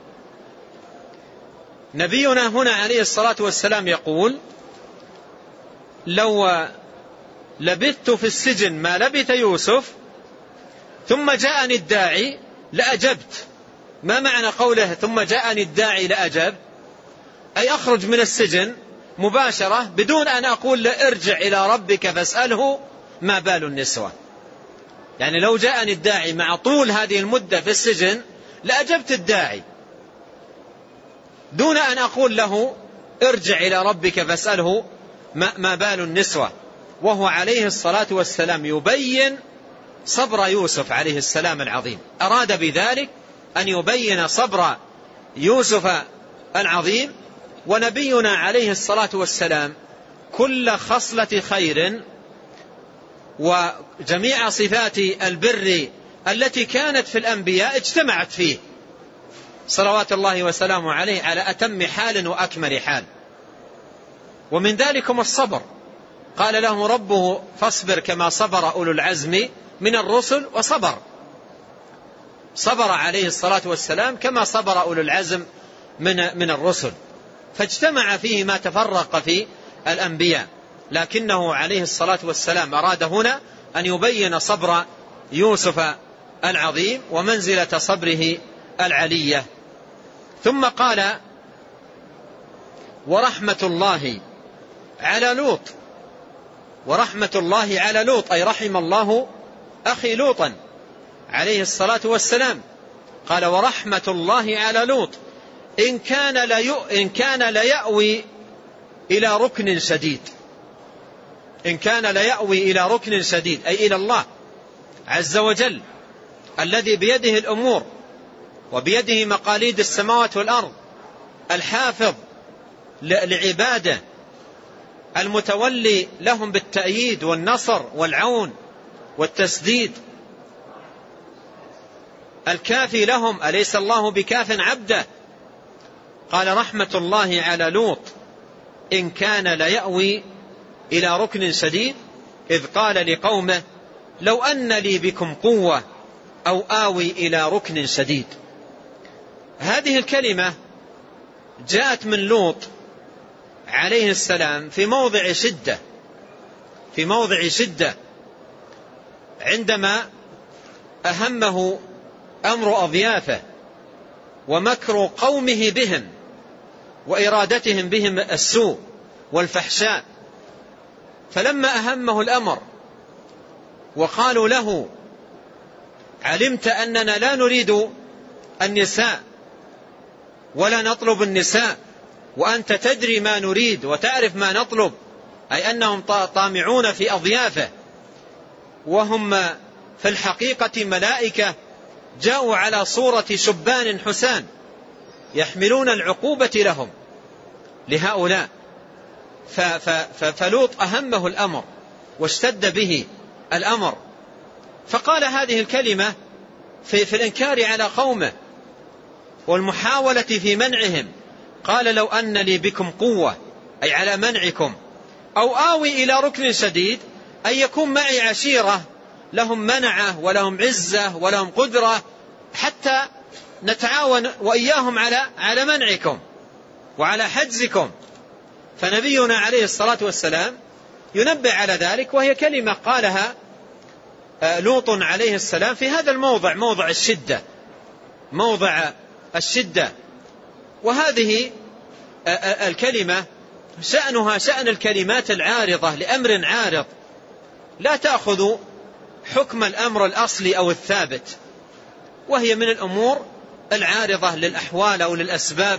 نبينا هنا عليه الصلاة والسلام يقول: لو لبثت في السجن ما لبث يوسف ثم جاءني الداعي لأجبت. ما معنى قوله ثم جاءني الداعي لأجبت؟ أي أخرج من السجن مباشرة بدون أن أقول له ارجع إلى ربك فاسأله ما بال النسوة. يعني لو جاءني الداعي مع طول هذه المدة في السجن لأجبت الداعي دون أن أقول له ارجع إلى ربك فاسأله ما بال النسوة. وهو عليه الصلاة والسلام يبين صبر يوسف عليه السلام العظيم، أراد بذلك أن يبين صبر يوسف العظيم. ونبينا عليه الصلاة والسلام كل خصلة خير وجميع صفات البر التي كانت في الأنبياء اجتمعت فيه صلوات الله وسلامه عليه على أتم حال وأكمل حال. ومن ذلكم الصبر، قال له ربه فاصبر كما صبر أولو العزم من الرسل، وصبر صبر عليه الصلاة والسلام كما صبر أولو العزم من من الرسل، فاجتمع فيه ما تفرق في الأنبياء. لكنه عليه الصلاة والسلام أراد هنا أن يبين صبر يوسف العظيم ومنزلة صبره العلية. ثم قال: ورحمة الله على لوط. ورحمة الله على لوط أي رحم الله أخي لوطا عليه الصلاة والسلام. قال: ورحمة الله على لوط إن كان ليؤ إن كان ليأوي إلى ركن شديد. إن كان ليأوي إلى ركن شديد أي إلى الله عز وجل الذي بيده الأمور وبيده مقاليد السماوات والأرض، الحافظ لعباده، المتولي لهم بالتأييد والنصر والعون والتسديد، الكافي لهم، أليس الله بكاف عبده؟ قال: رحمة الله على لوط إن كان ليأوي إلى ركن شديد، إذ قال لقومه لو أن لي بكم قوة أو آوي إلى ركن شديد. هذه الكلمة جاءت من لوط عليه السلام في موضع شدة في موضع شدة عندما أهمه أمر أضيافه ومكر قومه بهم وإرادتهم بهم السوء والفحشاء. فلما أهمه الأمر وقالوا له علمت أننا لا نريد النساء ولا نطلب النساء وأنت تدري ما نريد وتعرف ما نطلب، أي أنهم طامعون في أضيافه، وهم في الحقيقة ملائكة جاءوا على صورة شبان حسان يحملون العقوبة لهم لهؤلاء. فلوط أهمه الأمر واشتد به الأمر، فقال هذه الكلمة في, في الإنكار على قومه والمحاولة في منعهم. قال لو أن لي بكم قوة، أي على منعكم، أو آوي إلى ركن شديد، أن يكون معي عشيرة لهم منعة ولهم عزة ولهم قدرة، حتى نتعاون وإياهم على على منعكم وعلى حجزكم. فنبينا عليه الصلاة والسلام ينبه على ذلك، وهي كلمة قالها لوط عليه السلام في هذا الموضع، موضع الشدة، موضع الشدة. وهذه الكلمة شأنها شأن الكلمات العارضة لأمر عارض، لا تأخذ حكم الأمر الأصلي أو الثابت، وهي من الأمور العارضة للأحوال أو للأسباب.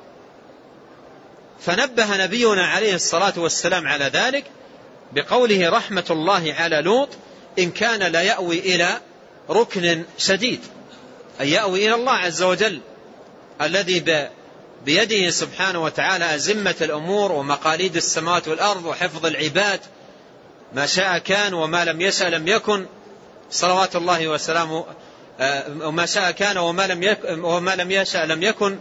فنبه نبينا عليه الصلاة والسلام على ذلك بقوله رحمة الله على لوط إن كان لا يأوي إلى ركن شديد، أي يأوي إلى الله عز وجل الذي بيده سبحانه وتعالى أزمة الأمور ومقاليد السماوات والأرض وحفظ العباد، ما شاء كان وما لم يشاء لم يكن، صلوات الله وسلامه، وما شاء كان وما لم يكن وما لم يشاء لم يكن.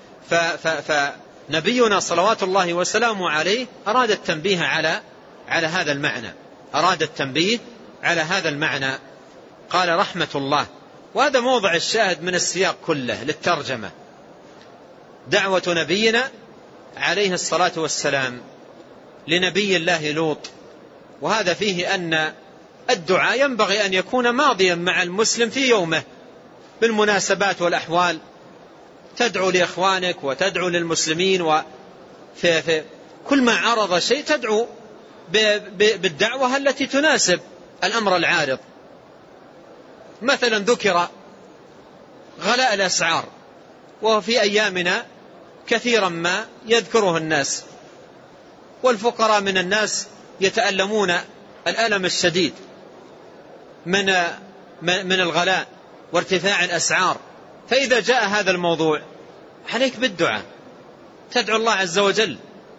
فنبينا صلوات الله وسلامه عليه أراد التنبيه على على هذا المعنى، أراد التنبيه على هذا المعنى. قال رحمة الله، وهذا موضع الشاهد من السياق كله للترجمة، دعوة نبينا عليه الصلاة والسلام لنبي الله لوط. وهذا فيه أن الدعاء ينبغي أن يكون ماضيا مع المسلم في يومه بالمناسبات والأحوال، تدعو لإخوانك وتدعو للمسلمين، وفي في كل ما عرض شيء تدعو بالدعوة التي تناسب الأمر العارض. مثلا ذكر غلاء الأسعار، وفي أيامنا كثيرا ما يذكره الناس، والفقراء من الناس يتألمون الألم الشديد من من الغلاء وارتفاع الأسعار. فإذا جاء هذا الموضوع عليك بالدعاء، تدعو الله عز وجل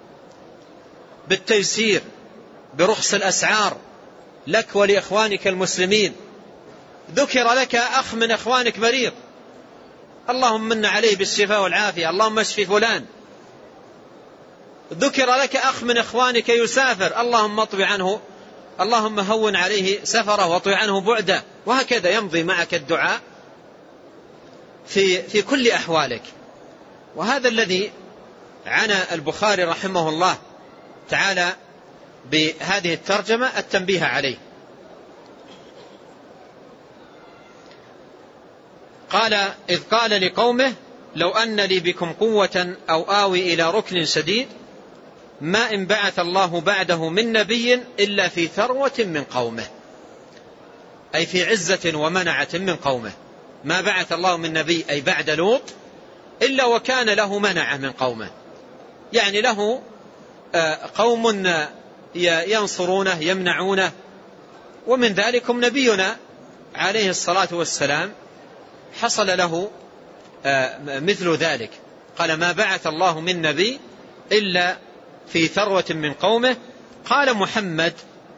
بالتيسير برخص الأسعار لك ولإخوانك المسلمين. ذكر لك أخ من إخوانك مريض، اللهم من عليه بالشفاء والعافية، اللهم اشف فلان. ذكر لك أخ من إخوانك يسافر، اللهم اطوي عنه، اللهم هون عليه سفره واطوي عنه بعده. وهكذا يمضي معك الدعاء في في كل أحوالك. وهذا الذي عنى البخاري رحمه الله تعالى بهذه الترجمة التنبيه عليه. قال إذ قال لقومه لو أن لي بكم قوة أو آوي إلى ركن شديد ما إن بعث الله بعده من نبي إلا في ثروة من قومه، أي في عزة ومنعة من قومه. ما بعث الله من نبي أي بعد لوط إلا وكان له منعة من قومه، يعني له قوم ينصرونه يمنعونه. ومن ذلكم نبينا عليه الصلاة والسلام حصل له مثل ذلك. قال ما بعث الله من نبي إلا في ثروة من قومه. قال محمد،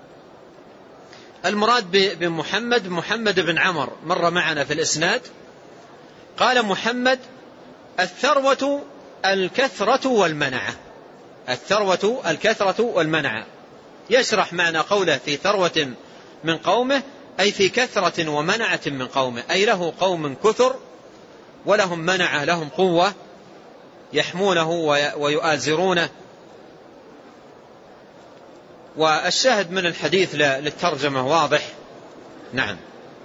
المراد بمحمد محمد بن عمر مر معنا في الإسناد. قال محمد الثروة الكثرة والمنعة، الثروة الكثرة والمنعة. يشرح معنى قوله في ثروة من قومه أي في كثرة ومنعة من قومه، أي له قوم كثر ولهم منعة، لهم قوة يحمونه ويؤازرونه. والشاهد من الحديث للترجمة واضح. نعم.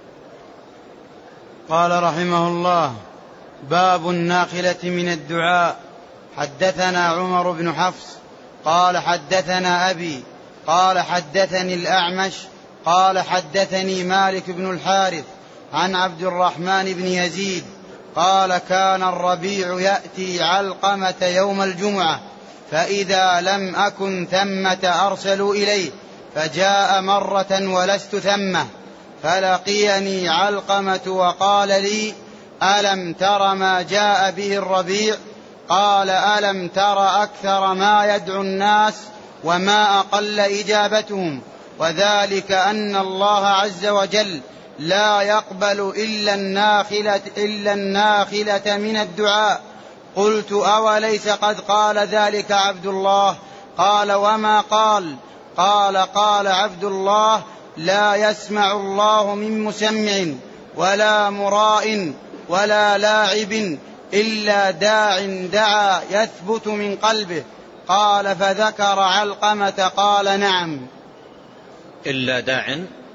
قال رحمه الله باب الناخلة من الدعاء. حدثنا عمر بن حفص قال حدثنا أبي قال حدثني الأعمش قال حدثني مالك بن الحارث عن عبد الرحمن بن يزيد قال كان الربيع يأتي علقمة يوم الجمعة فإذا لم أكن ثمة أرسلوا إلي، فجاء مرة ولست ثمة، فلقيني علقمة وقال لي: ألم تر ما جاء به الربيع؟ قال: ألم تر أكثر ما يدعو الناس وما أقل إجابتهم، وذلك أن الله عز وجل لا يقبل إلا الناخلة, إلا الناخلة من الدعاء. قلت: أوليس قد قال ذلك عبد الله؟ قال: وما قال؟ قال: قال عبد الله: لا يسمع الله من مسمع ولا مراء ولا لاعب إلا داع دعا يثبت من قلبه. قال: فذكر علقمة قال: نعم. إلا داع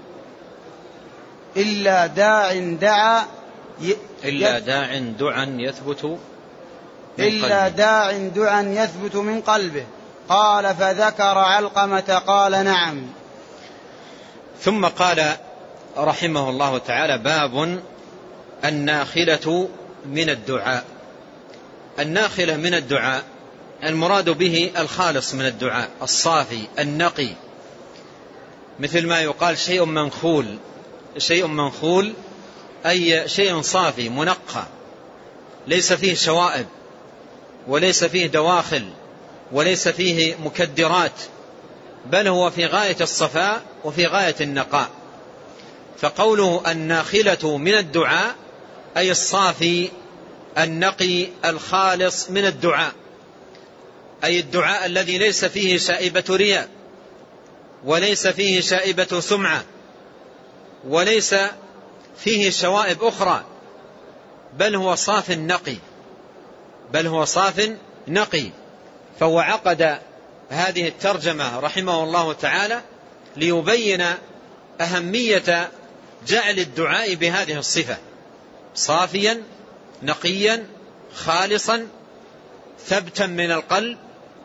إلا داع دعا ي... إلا داع دعا يثبت من إلا داع دعا يثبت من قلبه. قال: فذكر علقمة قال: نعم. ثم قال رحمه الله تعالى: باب الناخلة من الدعاء. الناخلة من الدعاء المراد به الخالص من الدعاء، الصافي النقي، مثل ما يقال شيء منخول. شيء منخول أي شيء صافي منقى، ليس فيه شوائب وليس فيه دواخل وليس فيه مكدرات، بل هو في غاية الصفاء وفي غاية النقاء. فقوله الناخلة من الدعاء أي الصافي النقي الخالص من الدعاء، أي الدعاء الذي ليس فيه شائبة رياء وليس فيه شائبة سمعة وليس فيه شوائب أخرى، بل هو صاف نقي بل هو صاف نقي. فهو عقد هذه الترجمة رحمه الله تعالى ليبين أهمية جعل الدعاء بهذه الصفة: صافيا نقيا خالصا ثبتا من القلب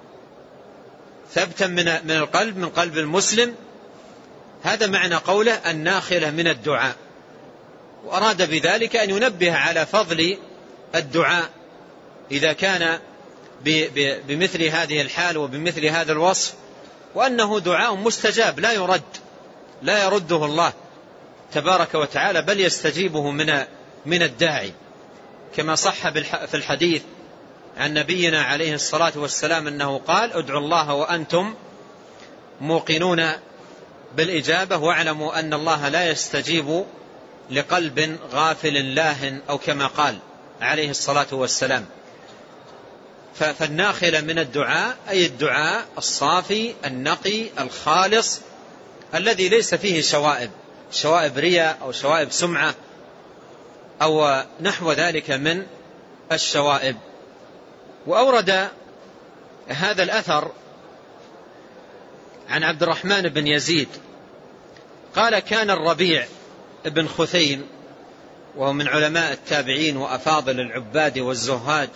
ثبتا من من القلب من قلب المسلم. هذا معنى قوله الناخلة من الدعاء. وأراد بذلك أن ينبه على فضل الدعاء إذا كان بمثل هذه الحال وبمثل هذا الوصف، وأنه دعاء مستجاب لا يرد لا يرده الله تبارك وتعالى، بل يستجيبه من من الداعي، كما صح في الحديث عن نبينا عليه الصلاة والسلام أنه قال: ادعوا الله وأنتم موقنون بالإجابة، واعلموا أن الله لا يستجيب لقلب غافل لاهٍ، أو كما قال عليه الصلاة والسلام. فالناخلة من الدعاء أي الدعاء الصافي النقي الخالص الذي ليس فيه شوائب شوائب رياء أو شوائب سمعة أو نحو ذلك من الشوائب. وأورد هذا الأثر عن عبد الرحمن بن يزيد قال: كان الربيع بن خثيم، وهو من علماء التابعين وأفاضل العباد والزهاد،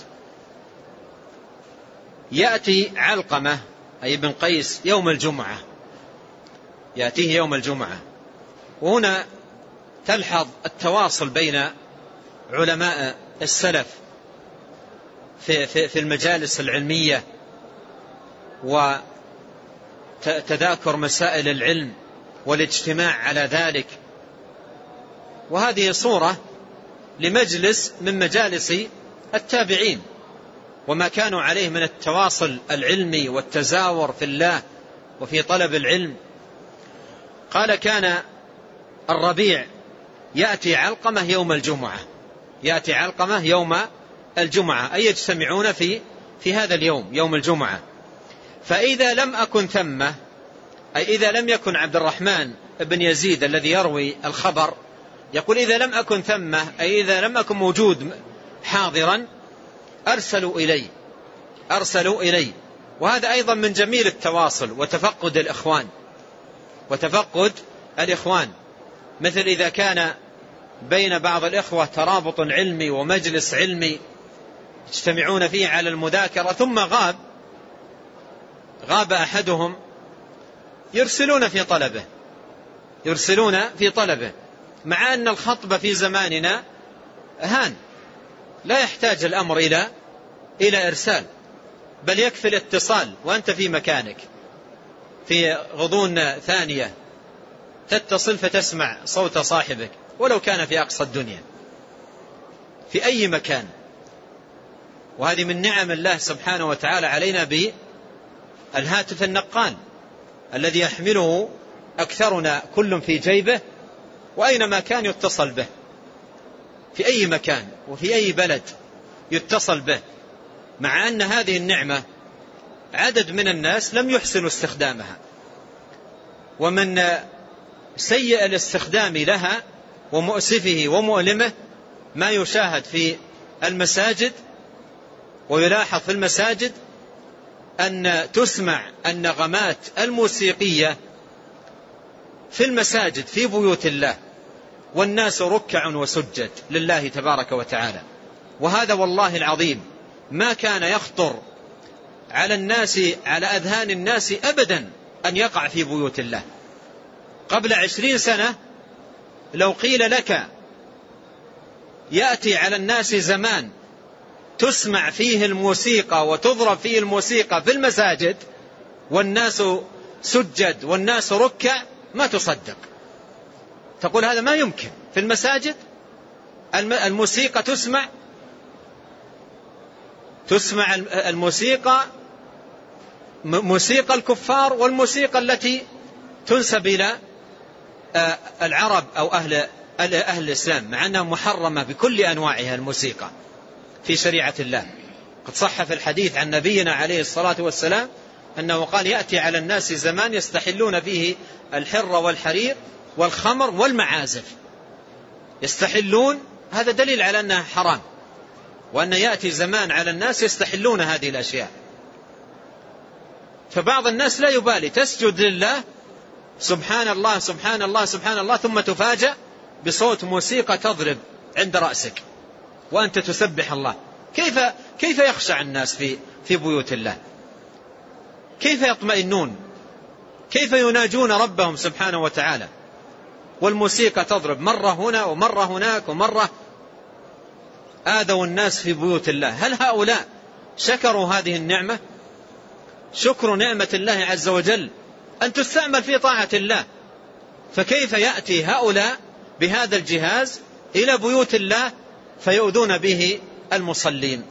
يأتي علقمة أي بن قيس يوم الجمعة، يأتيه يوم الجمعة. وهنا تلحظ التواصل بين علماء السلف في, في, في المجالس العلمية وتذاكر مسائل العلم والاجتماع على ذلك. وهذه صورة لمجلس من مجالس التابعين وما كانوا عليه من التواصل العلمي والتزاور في الله وفي طلب العلم. قال: كان الربيع يأتي علقمة يوم الجمعة يأتي علقمة يوم الجمعة أي يجتمعون في في هذا اليوم يوم الجمعة. فإذا لم أكن ثمة، أي إذا لم يكن عبد الرحمن بن يزيد الذي يروي الخبر، يقول: إذا لم أكن ثمة أي إذا لم أكن موجود حاضرا، أرسلوا إلي أرسلوا إلي وهذا أيضا من جميل التواصل وتفقد الإخوان وتفقد الإخوان مثل إذا كان بين بعض الإخوة ترابط علمي ومجلس علمي يجتمعون فيه على المذاكرة، ثم غاب غاب أحدهم، يرسلون في طلبه يرسلون في طلبه مع أن الخطبة في زماننا هان لا يحتاج الأمر إلى إلى إرسال، بل يكفي الاتصال وأنت في مكانك في غضون ثانية تتصل فتسمع صوت صاحبك ولو كان في أقصى الدنيا في أي مكان. وهذه من نعم الله سبحانه وتعالى علينا بالهاتف النقال الذي يحمله أكثرنا كل في جيبه، وأينما كان يتصل به في أي مكان وفي أي بلد يتصل به، مع أن هذه النعمة عدد من الناس لم يحسنوا استخدامها. ومن سيء الاستخدام لها ومؤسفه ومؤلمه ما يشاهد في المساجد ويلاحظ في المساجد أن تسمع النغمات الموسيقية في المساجد في بيوت الله والناس ركع وسجد لله تبارك وتعالى. وهذا والله العظيم ما كان يخطر على الناس على أذهان الناس أبدا أن يقع في بيوت الله. قبل عشرين سنة لو قيل لك يأتي على الناس زمان تسمع فيه الموسيقى وتضرب فيه الموسيقى في المساجد والناس سجد والناس ركع ما تصدق، تقول هذا ما يمكن. في المساجد الموسيقى تسمع تسمع الموسيقى موسيقى الكفار والموسيقى التي تنسب إلى العرب أو أهل أهل الإسلام، مع أنها محرمة بكل أنواعها الموسيقى في شريعة الله. قد صح في الحديث عن نبينا عليه الصلاة والسلام أنه قال يأتي على الناس زمان يستحلون فيه الحر والحرير والخمر والمعازف. يستحلون، هذا دليل على أنها حرام، وأن يأتي زمان على الناس يستحلون هذه الأشياء. فبعض الناس لا يبالي، تسجد لله سبحان الله سبحان الله سبحان الله، ثم تفاجأ بصوت موسيقى تضرب عند رأسك وأنت تسبح الله. كيف كيف يخشع الناس في في بيوت الله؟ كيف يطمئنون؟ كيف يناجون ربهم سبحانه وتعالى والموسيقى تضرب مرة هنا ومرة هناك ومرة؟ آذوا الناس في بيوت الله. هل هؤلاء شكروا هذه النعمة؟ شكر نعمة الله عز وجل أن تستعمل في طاعة الله. فكيف يأتي هؤلاء بهذا الجهاز إلى بيوت الله فيؤذون به المصلين،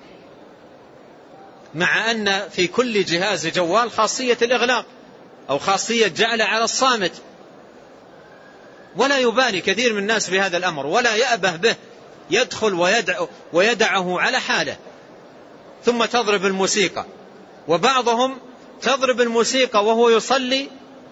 مع أن في كل جهاز جوال خاصية الإغلاق أو خاصية جعل على الصامت، ولا يبالي كثير من الناس بهذا الأمر ولا يأبه به، يدخل ويدع ويدعه على حاله، ثم تضرب الموسيقى. وبعضهم تضرب الموسيقى وهو يصلي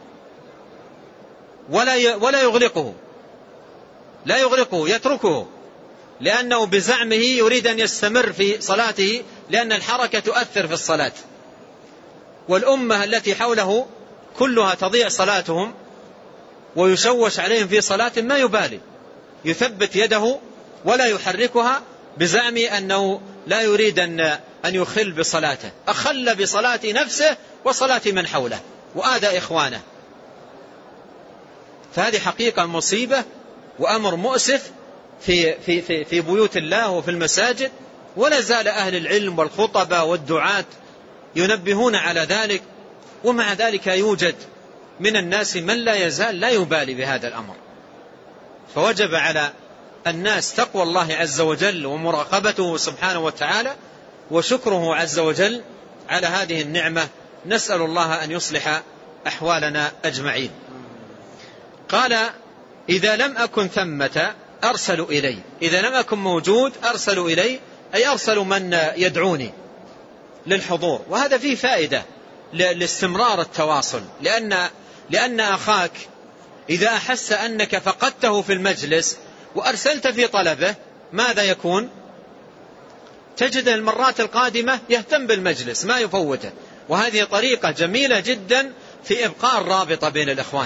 ولا ولا يغلقه لا يغلقه يتركه، لأنه بزعمه يريد أن يستمر في صلاته، لأن الحركة تؤثر في الصلاة. والأمة التي حوله كلها تضيع صلاتهم ويشوش عليهم في صلاة ما يبالي، يثبت يده ولا يحركها بزعم أنه لا يريد أن أن يخل بصلاته، أخل بصلاة نفسه وصلاة من حوله وآذى إخوانه. فهذه حقيقة مصيبة وأمر مؤسف في في في في بيوت الله وفي المساجد، ولا زال أهل العلم والخطبة والدعاة ينبهون على ذلك، ومع ذلك يوجد من الناس من لا يزال لا يبالي بهذا الأمر. فوجب على الناس تقوى الله عز وجل ومراقبته سبحانه وتعالى وشكره عز وجل على هذه النعمة. نسأل الله أن يصلح أحوالنا أجمعين. قال إذا لم أكن ثمة أرسلوا إلي، إذا لم أكن موجود أرسلوا إلي، أي أرسلوا من يدعوني للحضور. وهذا فيه فائدة لاستمرار التواصل، لأن, لأن أخاك إذا أحس أنك فقدته في المجلس وأرسلت في طلبه ماذا يكون؟ تجد المرات القادمة يهتم بالمجلس ما يفوته. وهذه طريقة جميلة جدا في إبقاء الرابطة بين الإخوان،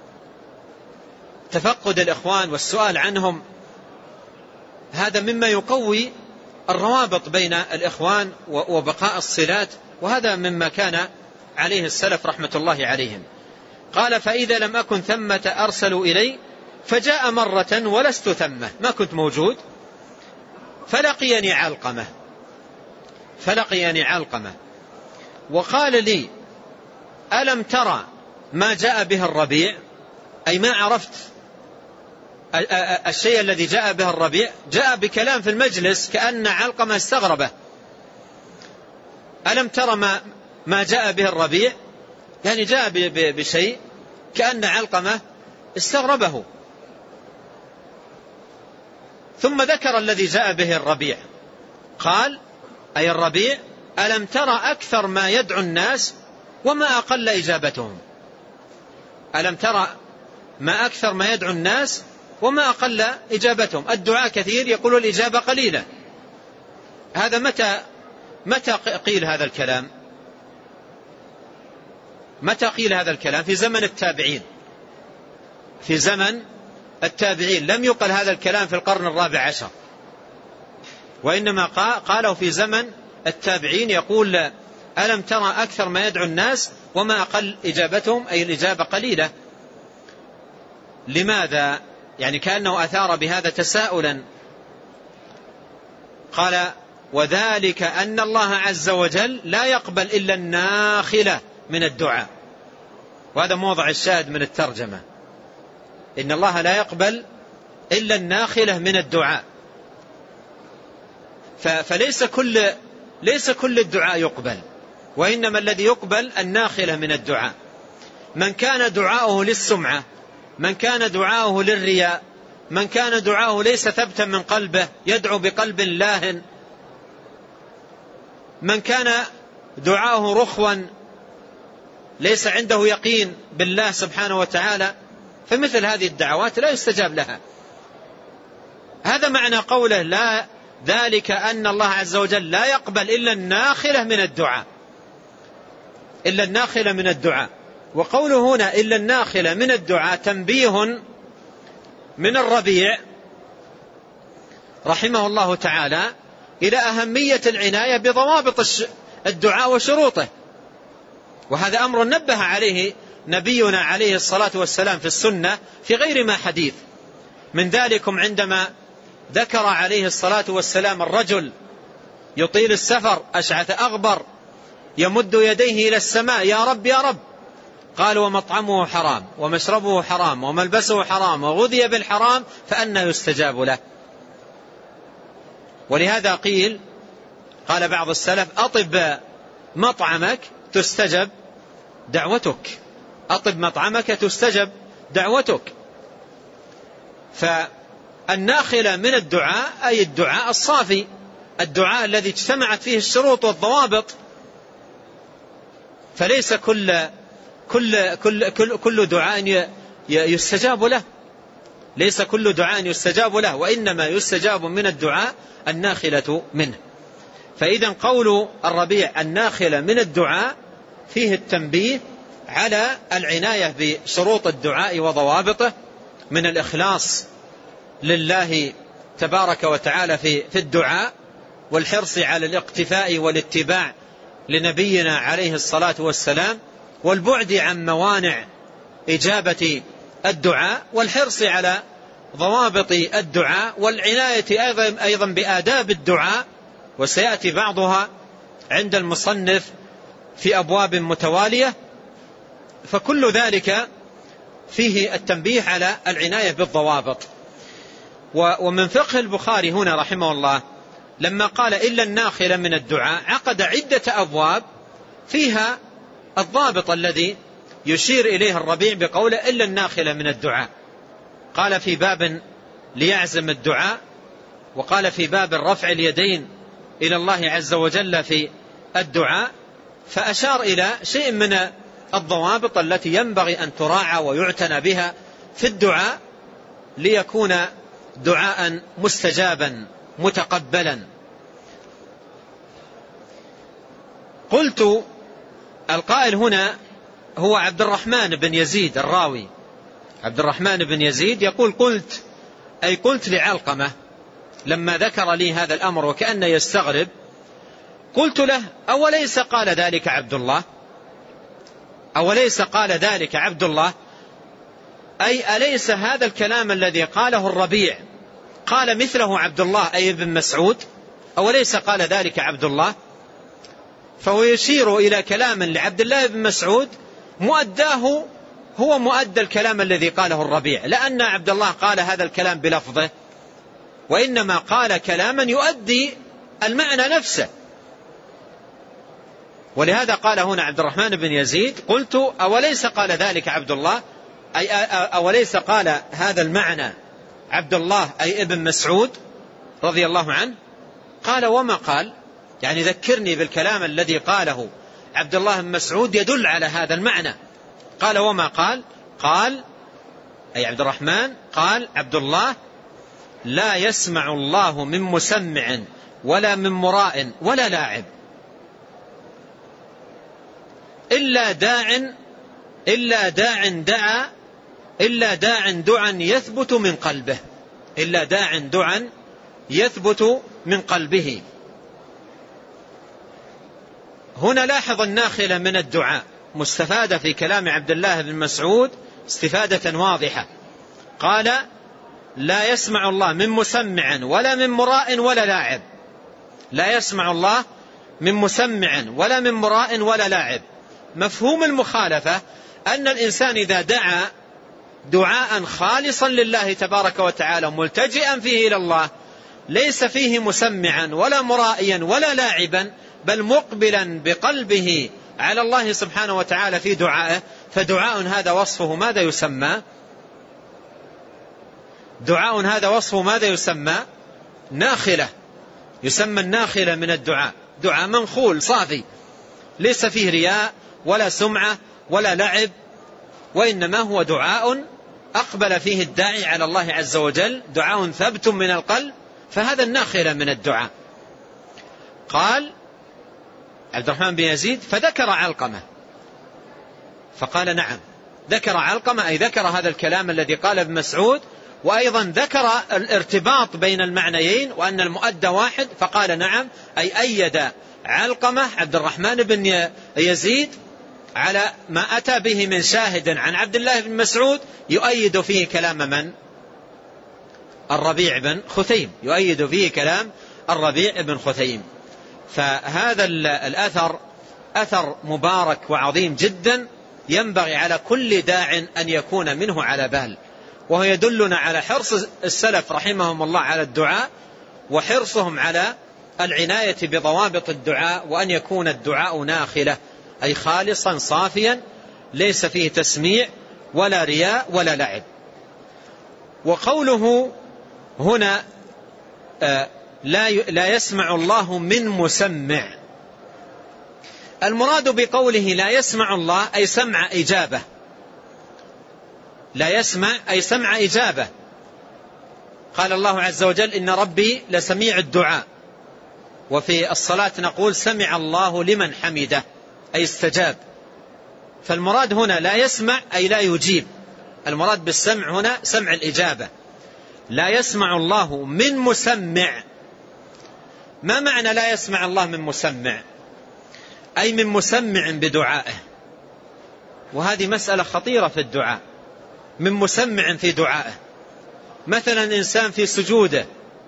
تفقد الإخوان والسؤال عنهم، هذا مما يقوي الروابط بين الإخوان وبقاء الصلات، وهذا مما كان عليه السلف رحمة الله عليهم. قال فإذا لم أكن ثمة أرسلوا إلي، فجاء مرة ولست ثمة، ما كنت موجود، فلقيني علقمة فلقيني علقمة وقال لي ألم ترى ما جاء به الربيع، أي ما عرفت الشيء الذي جاء به الربيع، جاء بكلام في المجلس كأن علقمة استغربه. ألم ترى ما, ما جاء به الربيع، يعني جاء بشيء كأن علقمة استغربه. ثم ذكر الذي جاء به الربيع، قال أي الربيع ألم ترى أكثر ما يدعو الناس وما أقل إجابتهم. ألم ترى ما أكثر ما يدعو الناس وما أقل إجابتهم. الدعاء كثير، يقول الإجابة قليلة. هذا متى متى قيل هذا الكلام؟ متى قيل هذا الكلام؟ في زمن التابعين. في زمن التابعين لم يقل هذا الكلام في القرن الرابع عشر، وإنما قاله في زمن التابعين، يقول ألم ترى أكثر ما يدعو الناس وما أقل إجابتهم، أي الإجابة قليلة. لماذا؟ يعني كأنه أثار بهذا تساؤلا. قال وذلك أن الله عز وجل لا يقبل إلا الناخلة من الدعاء. وهذا موضع الشاهد من الترجمة، إن الله لا يقبل إلا الناخلة من الدعاء. فليس كل ليس كل الدعاء يقبل، وإنما الذي يقبل الناخلة من الدعاء. من كان دعاؤه للسمعة، من كان دعاؤه للرياء، من كان دعاؤه ليس ثبتا من قلبه يدعو بقلب لاهن، من كان دعاؤه رخوا ليس عنده يقين بالله سبحانه وتعالى، فمثل هذه الدعوات لا يستجاب لها. هذا معنى قوله لا ذلك أن الله عز وجل لا يقبل إلا الناخلة من الدعاء، إلا الناخلة من الدعاء. وقوله هنا إلا الناخلة من الدعاء تنبيه من الربيع رحمه الله تعالى إلى أهمية العناية بضوابط الدعاء وشروطه. وهذا أمر نبه عليه نبينا عليه الصلاة والسلام في السنة في غير ما حديث. من ذلكم عندما ذكر عليه الصلاة والسلام الرجل يطيل السفر أشعث أغبر يمد يديه إلى السماء يا رب يا رب، قال ومطعمه حرام ومشربه حرام وملبسه حرام وغذي بالحرام فأنى يستجاب له. ولهذا قيل قال بعض السلف أطب مطعمك تستجب دعوتك، أطب مطعمك تستجب دعوتك. فالناخلة من الدعاء أي الدعاء الصافي، الدعاء الذي اجتمعت فيه الشروط والضوابط. فليس كل كل كل كل, كل دعاء يستجاب له، ليس كل دعاء يستجاب له، وإنما يستجاب من الدعاء الناخلة منه. فإذا قول الربيع الناخلة من الدعاء فيه التنبيه على العناية بشروط الدعاء وضوابطه، من الإخلاص لله تبارك وتعالى في في الدعاء، والحرص على الاقتفاء والاتباع لنبينا عليه الصلاة والسلام، والبعد عن موانع إجابة الدعاء، والحرص على ضوابط الدعاء، والعناية أيضا أيضا بآداب الدعاء، وسيأتي بعضها عند المصنف في أبواب متوالية. فكل ذلك فيه التنبيه على العناية بالضوابط. ومن فقه البخاري هنا رحمه الله لما قال إلا الناخلة من الدعاء عقد عدة أبواب فيها الضابط الذي يشير إليه الربيع بقوله إلا الناخلة من الدعاء. قال في باب ليعزم الدعاء، وقال في باب رفع اليدين إلى الله عز وجل في الدعاء، فأشار إلى شيء من الضوابط التي ينبغي أن تراعى ويعتنى بها في الدعاء ليكون دعاء مستجابا متقبلا. قلت القائل هنا هو عبد الرحمن بن يزيد الراوي، عبد الرحمن بن يزيد يقول قلت أي قلت لعلقمة لما ذكر لي هذا الأمر وكأن يستغرب، قلت له أوليس قال ذلك عبد الله، أوليس قال ذلك عبد الله، أي أليس هذا الكلام الذي قاله الربيع قال مثله عبد الله أي ابن مسعود، أوليس قال ذلك عبد الله؟ فهو يشير إلى كلام لعبد الله بن مسعود مؤداه هو مؤدى الكلام الذي قاله الربيع، لأن عبد الله قال هذا الكلام بلفظه، وإنما قال كلاما يؤدي المعنى نفسه. ولهذا قال هنا عبد الرحمن بن يزيد: قلت أوليس قال ذلك عبد الله، أي أوليس قال هذا المعنى عبد الله أي ابن مسعود رضي الله عنه؟ قال: وما قال؟ يعني ذكرني بالكلام الذي قاله عبد الله بن مسعود يدل على هذا المعنى. قال: وما قال؟ قال أي عبد الرحمن قال عبد الله: لا يسمع الله من مسمع ولا من مراء ولا لاعب إلا داع إلا داع دعا إلا داع دعا يثبت من قلبه إلا داع دعا يثبت من قلبه. هنا لاحظ الناخلة من الدعاء مستفادة في كلام عبد الله بن مسعود استفادة واضحة. قال: لا يسمع الله من مسمع ولا من مراء ولا لاعب. لا يسمع الله من مسمع ولا من مراء ولا لاعب. مفهوم المخالفة أن الإنسان إذا دعا دعاء خالصا لله تبارك وتعالى ملتجئا فيه إلى الله ليس فيه مسمعا ولا مرائيا ولا لاعبا، بل مقبلا بقلبه على الله سبحانه وتعالى في دعائه، فدعاء هذا وصفه ماذا يسمى؟ دعاء هذا وصفه ماذا يسمى؟ ناخلة. يسمى الناخلة من الدعاء، دعاء منخول صافي ليس فيه رياء ولا سمعة ولا لعب، وإنما هو دعاء أقبل فيه الداعي على الله عز وجل، دعاء ثبت من القلب، فهذا الناخلة من الدعاء. قال عبد الرحمن بن يزيد: فذكر علقمة، فقال: نعم. ذكر علقمة أي ذكر هذا الكلام الذي قال ابن مسعود، وأيضا ذكر الارتباط بين المعنيين وأن المؤدى واحد، فقال: نعم، أي أيد علقمة عبد الرحمن بن يزيد على ما أتى به من شاهد عن عبد الله بن مسعود يؤيد فيه كلام من؟ الربيع بن خثيم، يؤيد فيه كلام الربيع بن خثيم. فهذا الأثر أثر مبارك وعظيم جدا، ينبغي على كل داع أن يكون منه على بال، وهو يدلنا على حرص السلف رحمهم الله على الدعاء، وحرصهم على العناية بضوابط الدعاء، وأن يكون الدعاء ناخلة أي خالصا صافيا ليس فيه تسميع ولا رياء ولا لعب. وقوله هنا آه لا لا يسمع الله من مسمع، المراد بقوله لا يسمع الله أي سمع إجابة، لا يسمع أي سمع إجابة. قال الله عز وجل: إن ربي لسميع الدعاء. وفي الصلاة نقول: سمع الله لمن حمده، أي استجاب. فالمراد هنا لا يسمع أي لا يجيب، المراد بالسمع هنا سمع الإجابة. لا يسمع الله من مسمع. ما معنى لا يسمع الله من مسمع؟ أي من مسمع بدعائه، وهذه مسألة خطيرة في الدعاء، من مسمع في دعائه. مثلا إنسان في سجوده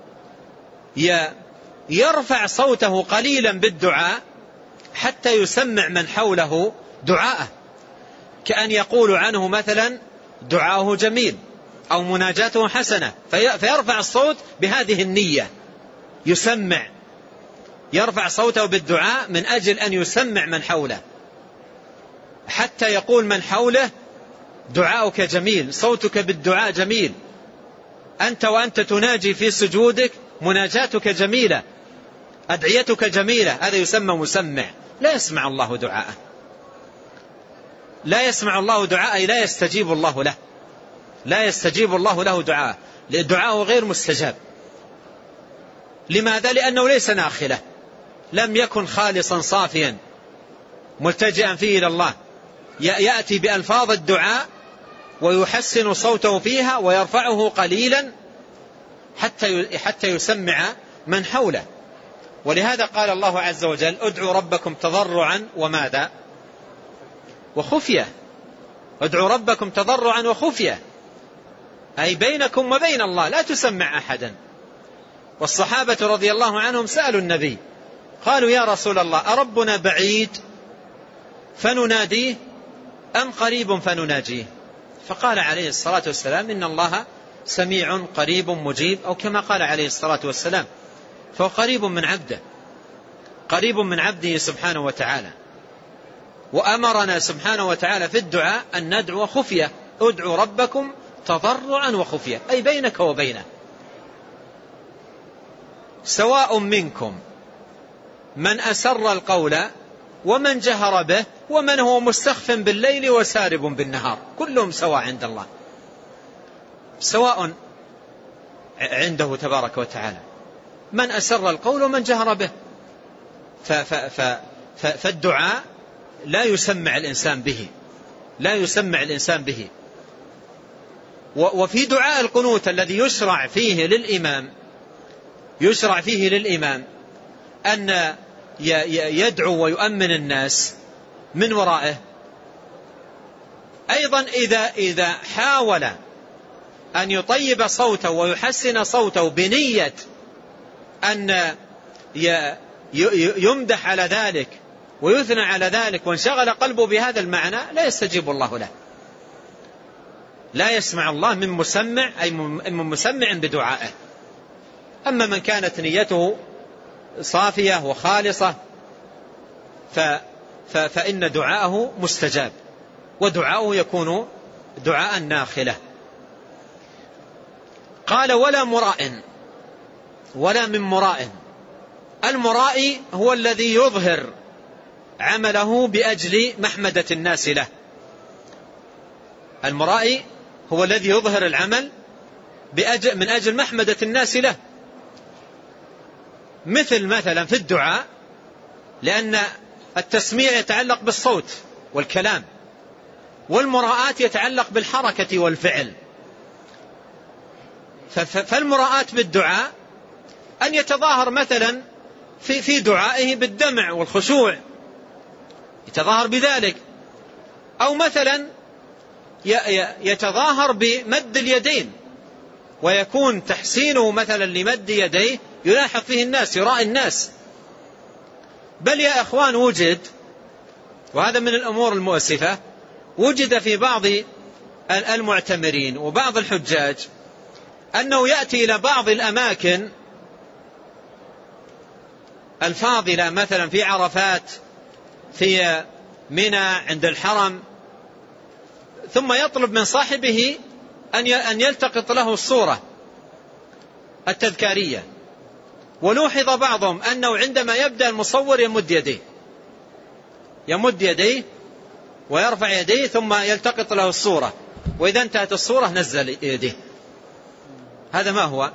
يرفع صوته قليلا بالدعاء حتى يسمع من حوله دعاءه، كأن يقول عنه مثلا دعاءه جميل أو مناجاته حسنة، فيرفع الصوت بهذه النية، يسمع، يرفع صوته بالدعاء من أجل أن يسمع من حوله، حتى يقول من حوله: دعاؤك جميل، صوتك بالدعاء جميل، أنت وأنت تناجي في سجودك مناجاتك جميلة، أدعيتك جميلة. هذا يسمى مسمع. لا يسمع الله دعاءه، لا يسمع الله دعاءه، لا يستجيب الله له، لا يستجيب الله له دعاءه، دعاءه غير مستجاب. لماذا؟ لأنه ليس ناخلة، لم يكن خالصا صافيا ملتجئا فيه إلى الله، يأتي بألفاظ الدعاء ويحسن صوته فيها ويرفعه قليلا حتى حتى يسمع من حوله. ولهذا قال الله عز وجل: ادعوا ربكم تضرعا وماذا؟ وخفية. ادعوا ربكم تضرعا وخفية، أي بينكم وبين الله، لا تسمع أحدا. والصحابة رضي الله عنهم سألوا النبي قالوا يا رسول الله أربنا بعيد فنناديه أم قريب فنناجيه؟ فقال عليه الصلاة والسلام إن الله سميع قريب مجيب، أو كما قال عليه الصلاة والسلام، فهو قريب من عبده، قريب من عبده سبحانه وتعالى. وأمرنا سبحانه وتعالى في الدعاء أن ندعو خفية، ادعوا ربكم تضرعا وخفية، أي بينك وبينه. سواء منكم من أسر القول ومن جهر به ومن هو مستخف بالليل وسارب بالنهار، كلهم سواء عند الله، سواء عنده تبارك وتعالى، من أسر القول ومن جهر به. فالدعاء لا يسمع الإنسان به، لا يسمع الإنسان به. وفي دعاء القنوت الذي يشرع فيه للإمام، يشرع فيه للإمام أن يدعو ويؤمن الناس من ورائه، أيضا إذا إذا حاول أن يطيب صوته ويحسن صوته بنية أن يمدح على ذلك ويثنى على ذلك وانشغل قلبه بهذا المعنى، لا يستجيب الله له، لا يسمع الله من مسمع، أي من مسمع بدعائه. أما من كانت نيته صافية وخالصة فإن دعاءه مستجاب، ودعاءه يكون دعاء ناخلة. قال ولا مراء، ولا من مراء. المرائي هو الذي يظهر عمله بأجل محمدة الناس له، المرائي هو الذي يظهر العمل بأجل من أجل محمدة الناس له، مثل مثلا في الدعاء، لأن التسميع يتعلق بالصوت والكلام، والمراءات يتعلق بالحركة والفعل. فالمراءات بالدعاء أن يتظاهر مثلا في في دعائه بالدمع والخشوع، يتظاهر بذلك، أو مثلا يتظاهر بمد اليدين، ويكون تحسينه مثلا لمد يديه يلاحظ فيه الناس، يراء الناس. بل يا أخوان وجد، وهذا من الأمور المؤسفة، وجد في بعض المعتمرين وبعض الحجاج أنه يأتي إلى بعض الأماكن الفاضلة، مثلا في عرفات، في منى، عند الحرم، ثم يطلب من صاحبه أن يلتقط له الصورة التذكارية. ولوحظ بعضهم أنه عندما يبدأ المصور يمد يديه، يمد يديه ويرفع يديه ثم يلتقط له الصورة، وإذا انتهت الصورة نزل يديه. هذا ما هو؟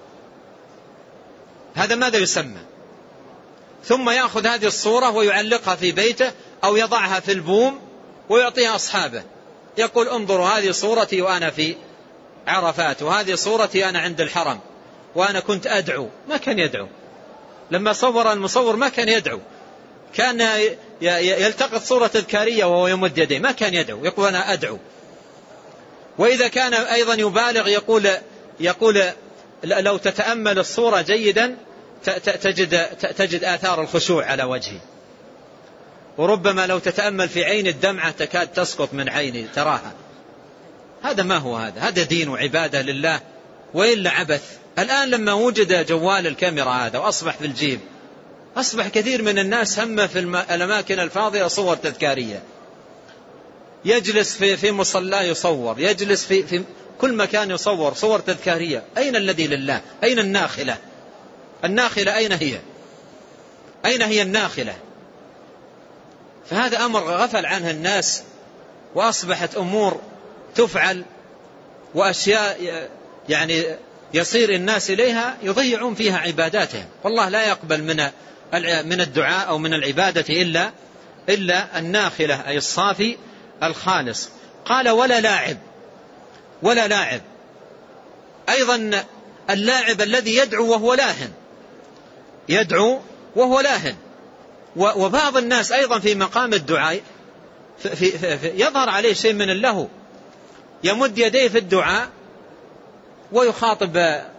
هذا ماذا يسمى؟ ثم يأخذ هذه الصورة ويعلقها في بيته أو يضعها في البوم ويعطيها أصحابه، يقول انظروا هذه صورتي وأنا في عرفات، وهذه صورتي أنا عند الحرم، وأنا كنت أدعو. ما كان يدعو لما صور المصور، ما كان يدعو، كان يلتقط صورة تذكارية وهو يمد يديه، ما كان يدعو، يقول أنا أدعو. وإذا كان أيضا يبالغ يقول يقول لو تتأمل الصورة جيدا تجد تجد آثار الخشوع على وجهه، وربما لو تتأمل في عين الدمعة تكاد تسقط من عيني تراها. هذا ما هو؟ هذا هذا دين وعبادة لله وإلا عبث. الآن لما وجد جوال الكاميرا هذا وأصبح في الجيب، أصبح كثير من الناس هم في الأماكن الفاضلة صور تذكارية، يجلس في في مصلى يصور، يجلس في في كل مكان يصور صور تذكارية. أين الذي لله؟ أين الناخلة؟ الناخلة أين هي؟ أين هي الناخلة؟ فهذا أمر غفل عنه الناس، وأصبحت أمور تفعل وأشياء يعني يصير الناس إليها يضيعون فيها عباداتهم. والله لا يقبل من من الدعاء أو من العبادة إلا إلا الناخلة، أي الصافي الخالص. قال ولا لاعب، ولا لاعب أيضا اللاعب الذي يدعو وهو لاهن، يدعو وهو لاهن. وبعض الناس أيضا في مقام الدعاء في في في يظهر عليه شيء من اللهو، يمد يديه في الدعاء ويخاطب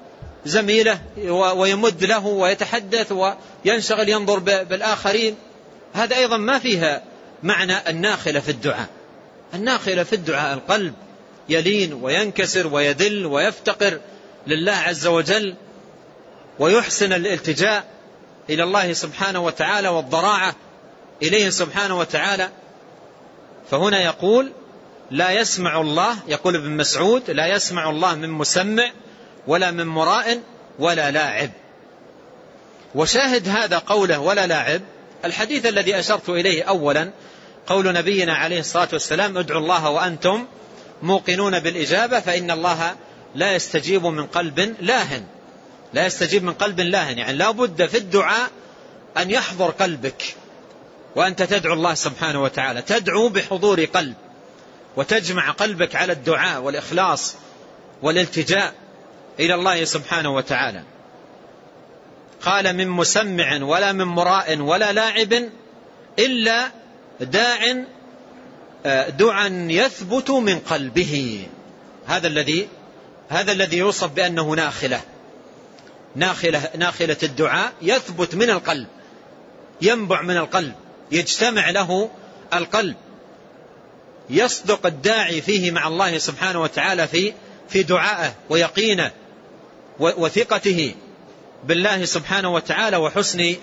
زميله ويمد له ويتحدث وينشغل ينظر بالآخرين، هذا أيضا ما فيها معنى الناخلة في الدعاء. الناخلة في الدعاء القلب يلين وينكسر ويذل ويفتقر لله عز وجل، ويحسن الالتجاء إلى الله سبحانه وتعالى والضراعة إليه سبحانه وتعالى. فهنا يقول لا يسمع الله، يقول ابن مسعود لا يسمع الله من مسمع ولا من مراء ولا لاعب. وشاهد هذا قوله ولا لاعب الحديث الذي أشرت إليه أولا، قول نبينا عليه الصلاة والسلام ادعوا الله وأنتم موقنون بالإجابة فإن الله لا يستجيب من قلب لاهن. لا يستجيب من قلب لاهن، يعني لا بد في الدعاء أن يحضر قلبك وأنت تدعو الله سبحانه وتعالى، تدعو بحضور قلب وتجمع قلبك على الدعاء والإخلاص والالتجاء إلى الله سبحانه وتعالى. قال من مسمع ولا من مراء ولا لاعب إلا داع دعا يثبت من قلبه. هذا الذي هذا الذي يوصف بأنه ناخلة ناخلة ناخلة الدعاء، يثبت من القلب، ينبع من القلب، يجتمع له القلب، يصدق الداعي فيه مع الله سبحانه وتعالى في في دعائه ويقينه وثقته بالله سبحانه وتعالى وحسن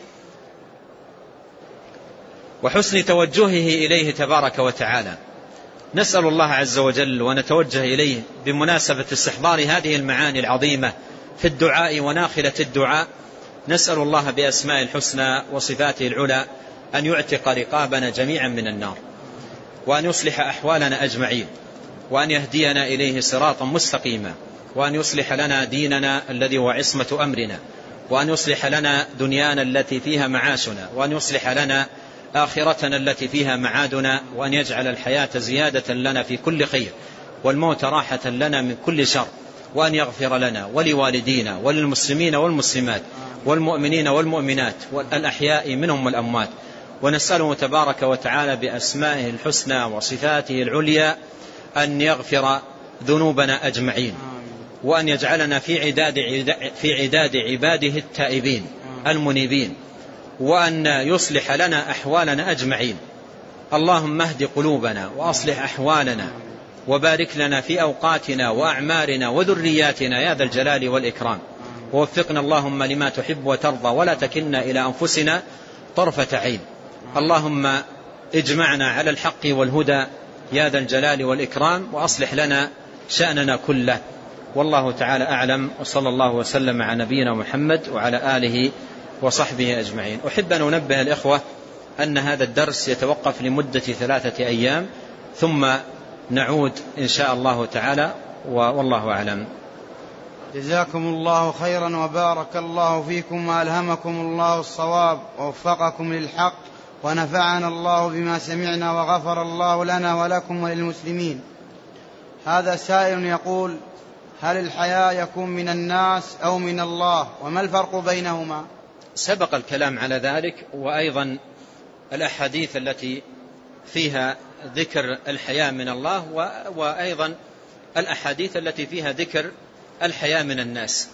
وحسن توجهه إليه تبارك وتعالى. نسأل الله عز وجل ونتوجه إليه بمناسبة استحضار هذه المعاني العظيمة في الدعاء وناخلة الدعاء. نسأل الله بأسماء الحسنى وصفاته العلى أن يعتق رقابنا جميعا من النار، وأن يصلح أحوالنا أجمعين، وأن يهدينا إليه صراطا مستقيما، وأن يصلح لنا ديننا الذي هو عصمة أمرنا، وأن يصلح لنا دنيانا التي فيها معاشنا، وأن يصلح لنا آخرتنا التي فيها معادنا، وأن يجعل الحياة زيادة لنا في كل خير والموت راحة لنا من كل شر، وأن يغفر لنا ولوالدينا وللمسلمين والمسلمات والمؤمنين والمؤمنات والأحياء منهم والأموات. ونسأله تبارك وتعالى بأسمائه الحسنى وصفاته العليا أن يغفر ذنوبنا أجمعين، وأن يجعلنا في عداد في عداد عباده التائبين المنيبين، وأن يصلح لنا أحوالنا أجمعين. اللهم اهد قلوبنا وأصلح أحوالنا، وبارك لنا في أوقاتنا وأعمارنا وذرياتنا يا ذا الجلال والإكرام، ووفقنا اللهم لما تحب وترضى، ولا تكلنا إلى أنفسنا طرفة عين. اللهم اجمعنا على الحق والهدى يا ذا الجلال والإكرام، وأصلح لنا شأننا كله. والله تعالى أعلم، وصلى الله وسلم على نبينا محمد وعلى آله وصحبه أجمعين. أحب أن أنبه الإخوة أن هذا الدرس يتوقف لمدة ثلاثة أيام، ثم نعود إن شاء الله تعالى، والله أعلم. جزاكم الله خيرا وبارك الله فيكم وألهمكم الله الصواب ووفقكم للحق، ونفعنا الله بما سمعنا، وغفر الله لنا ولكم وللمسلمين. هذا سائل يقول: هل الحياء يكون من الناس أو من الله، وما الفرق بينهما؟ سبق الكلام على ذلك، وأيضا الأحاديث التي فيها ذكر الحياء من الله، وأيضا الأحاديث التي فيها ذكر الحياء من الناس.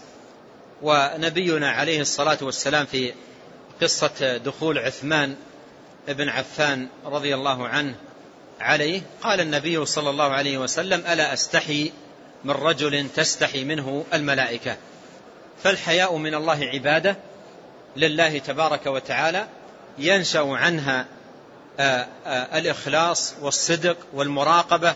ونبينا عليه الصلاة والسلام في قصة دخول عثمان ابن عفان رضي الله عنه عليه، قال النبي صلى الله عليه وسلم: ألا أستحي من رجل تستحي منه الملائكة. فالحياء من الله عبادة لله تبارك وتعالى ينشأ عنها آآ آآ الإخلاص والصدق والمراقبة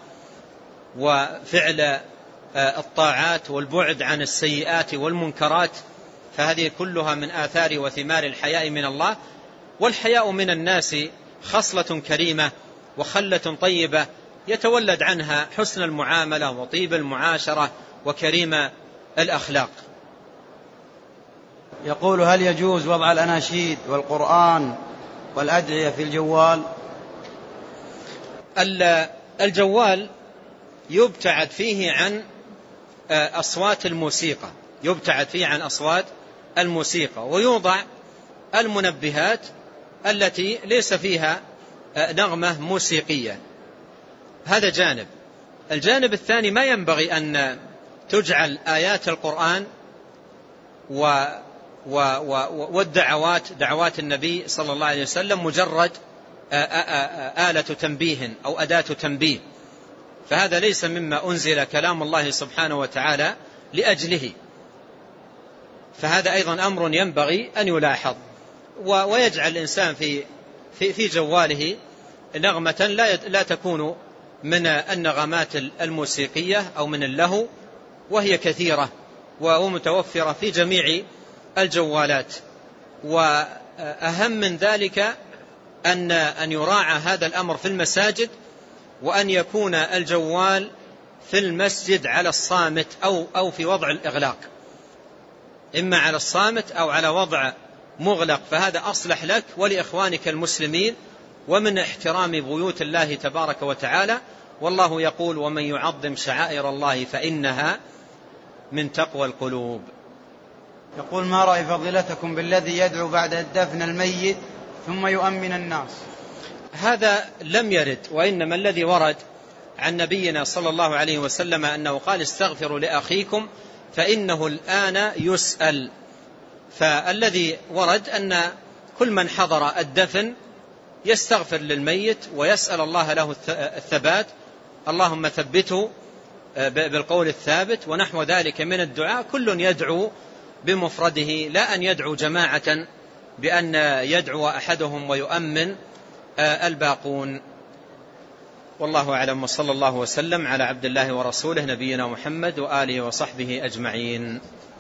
وفعل الطاعات والبعد عن السيئات والمنكرات، فهذه كلها من آثار وثمار الحياء من الله. والحياء من الناس خصلة كريمة وخلة طيبة يتولد عنها حسن المعاملة وطيب المعاشرة وكريم الأخلاق. يقول: هل يجوز وضع الأناشيد والقرآن والأدعية في الجوال؟ الجوال يبتعد فيه عن أصوات الموسيقى، يبتعد فيه عن أصوات الموسيقى، ويوضع المنبهات التي ليس فيها نغمة موسيقية. هذا جانب. الجانب الثاني: ما ينبغي أن تجعل آيات القرآن و والدعوات دعوات النبي صلى الله عليه وسلم مجرد آلة تنبيه أو أداة تنبيه، فهذا ليس مما أنزل كلام الله سبحانه وتعالى لأجله، فهذا أيضا أمر ينبغي أن يلاحظ. ويجعل الإنسان في في في جواله نغمة لا لا تكون من النغمات الموسيقية أو من اللهو، وهي كثيرة ومتوفرة في جميع الجوالات. وأهم من ذلك أن أن يراعى هذا الأمر في المساجد، وأن يكون الجوال في المسجد على الصامت أو أو في وضع الإغلاق، إما على الصامت أو على وضع مغلق، فهذا أصلح لك ولإخوانك المسلمين، ومن احترام بيوت الله تبارك وتعالى. والله يقول: ومن يعظم شعائر الله فإنها من تقوى القلوب. يقول: ما رأي فضيلتكم بالذي يدعو بعد دفن الميت ثم يؤمن الناس؟ هذا لم يرد، وإنما الذي ورد عن نبينا صلى الله عليه وسلم أنه قال: استغفروا لأخيكم فإنه الآن يسأل. فالذي ورد أن كل من حضر الدفن يستغفر للميت ويسأل الله له الثبات، اللهم ثبته بالقول الثابت ونحو ذلك من الدعاء. كل يدعو بمفرده، لا أن يدعو جماعة بأن يدعو أحدهم ويؤمن الباقون. والله أعلم، وصلى الله وسلم على عبد الله ورسوله نبينا محمد وآله وصحبه أجمعين.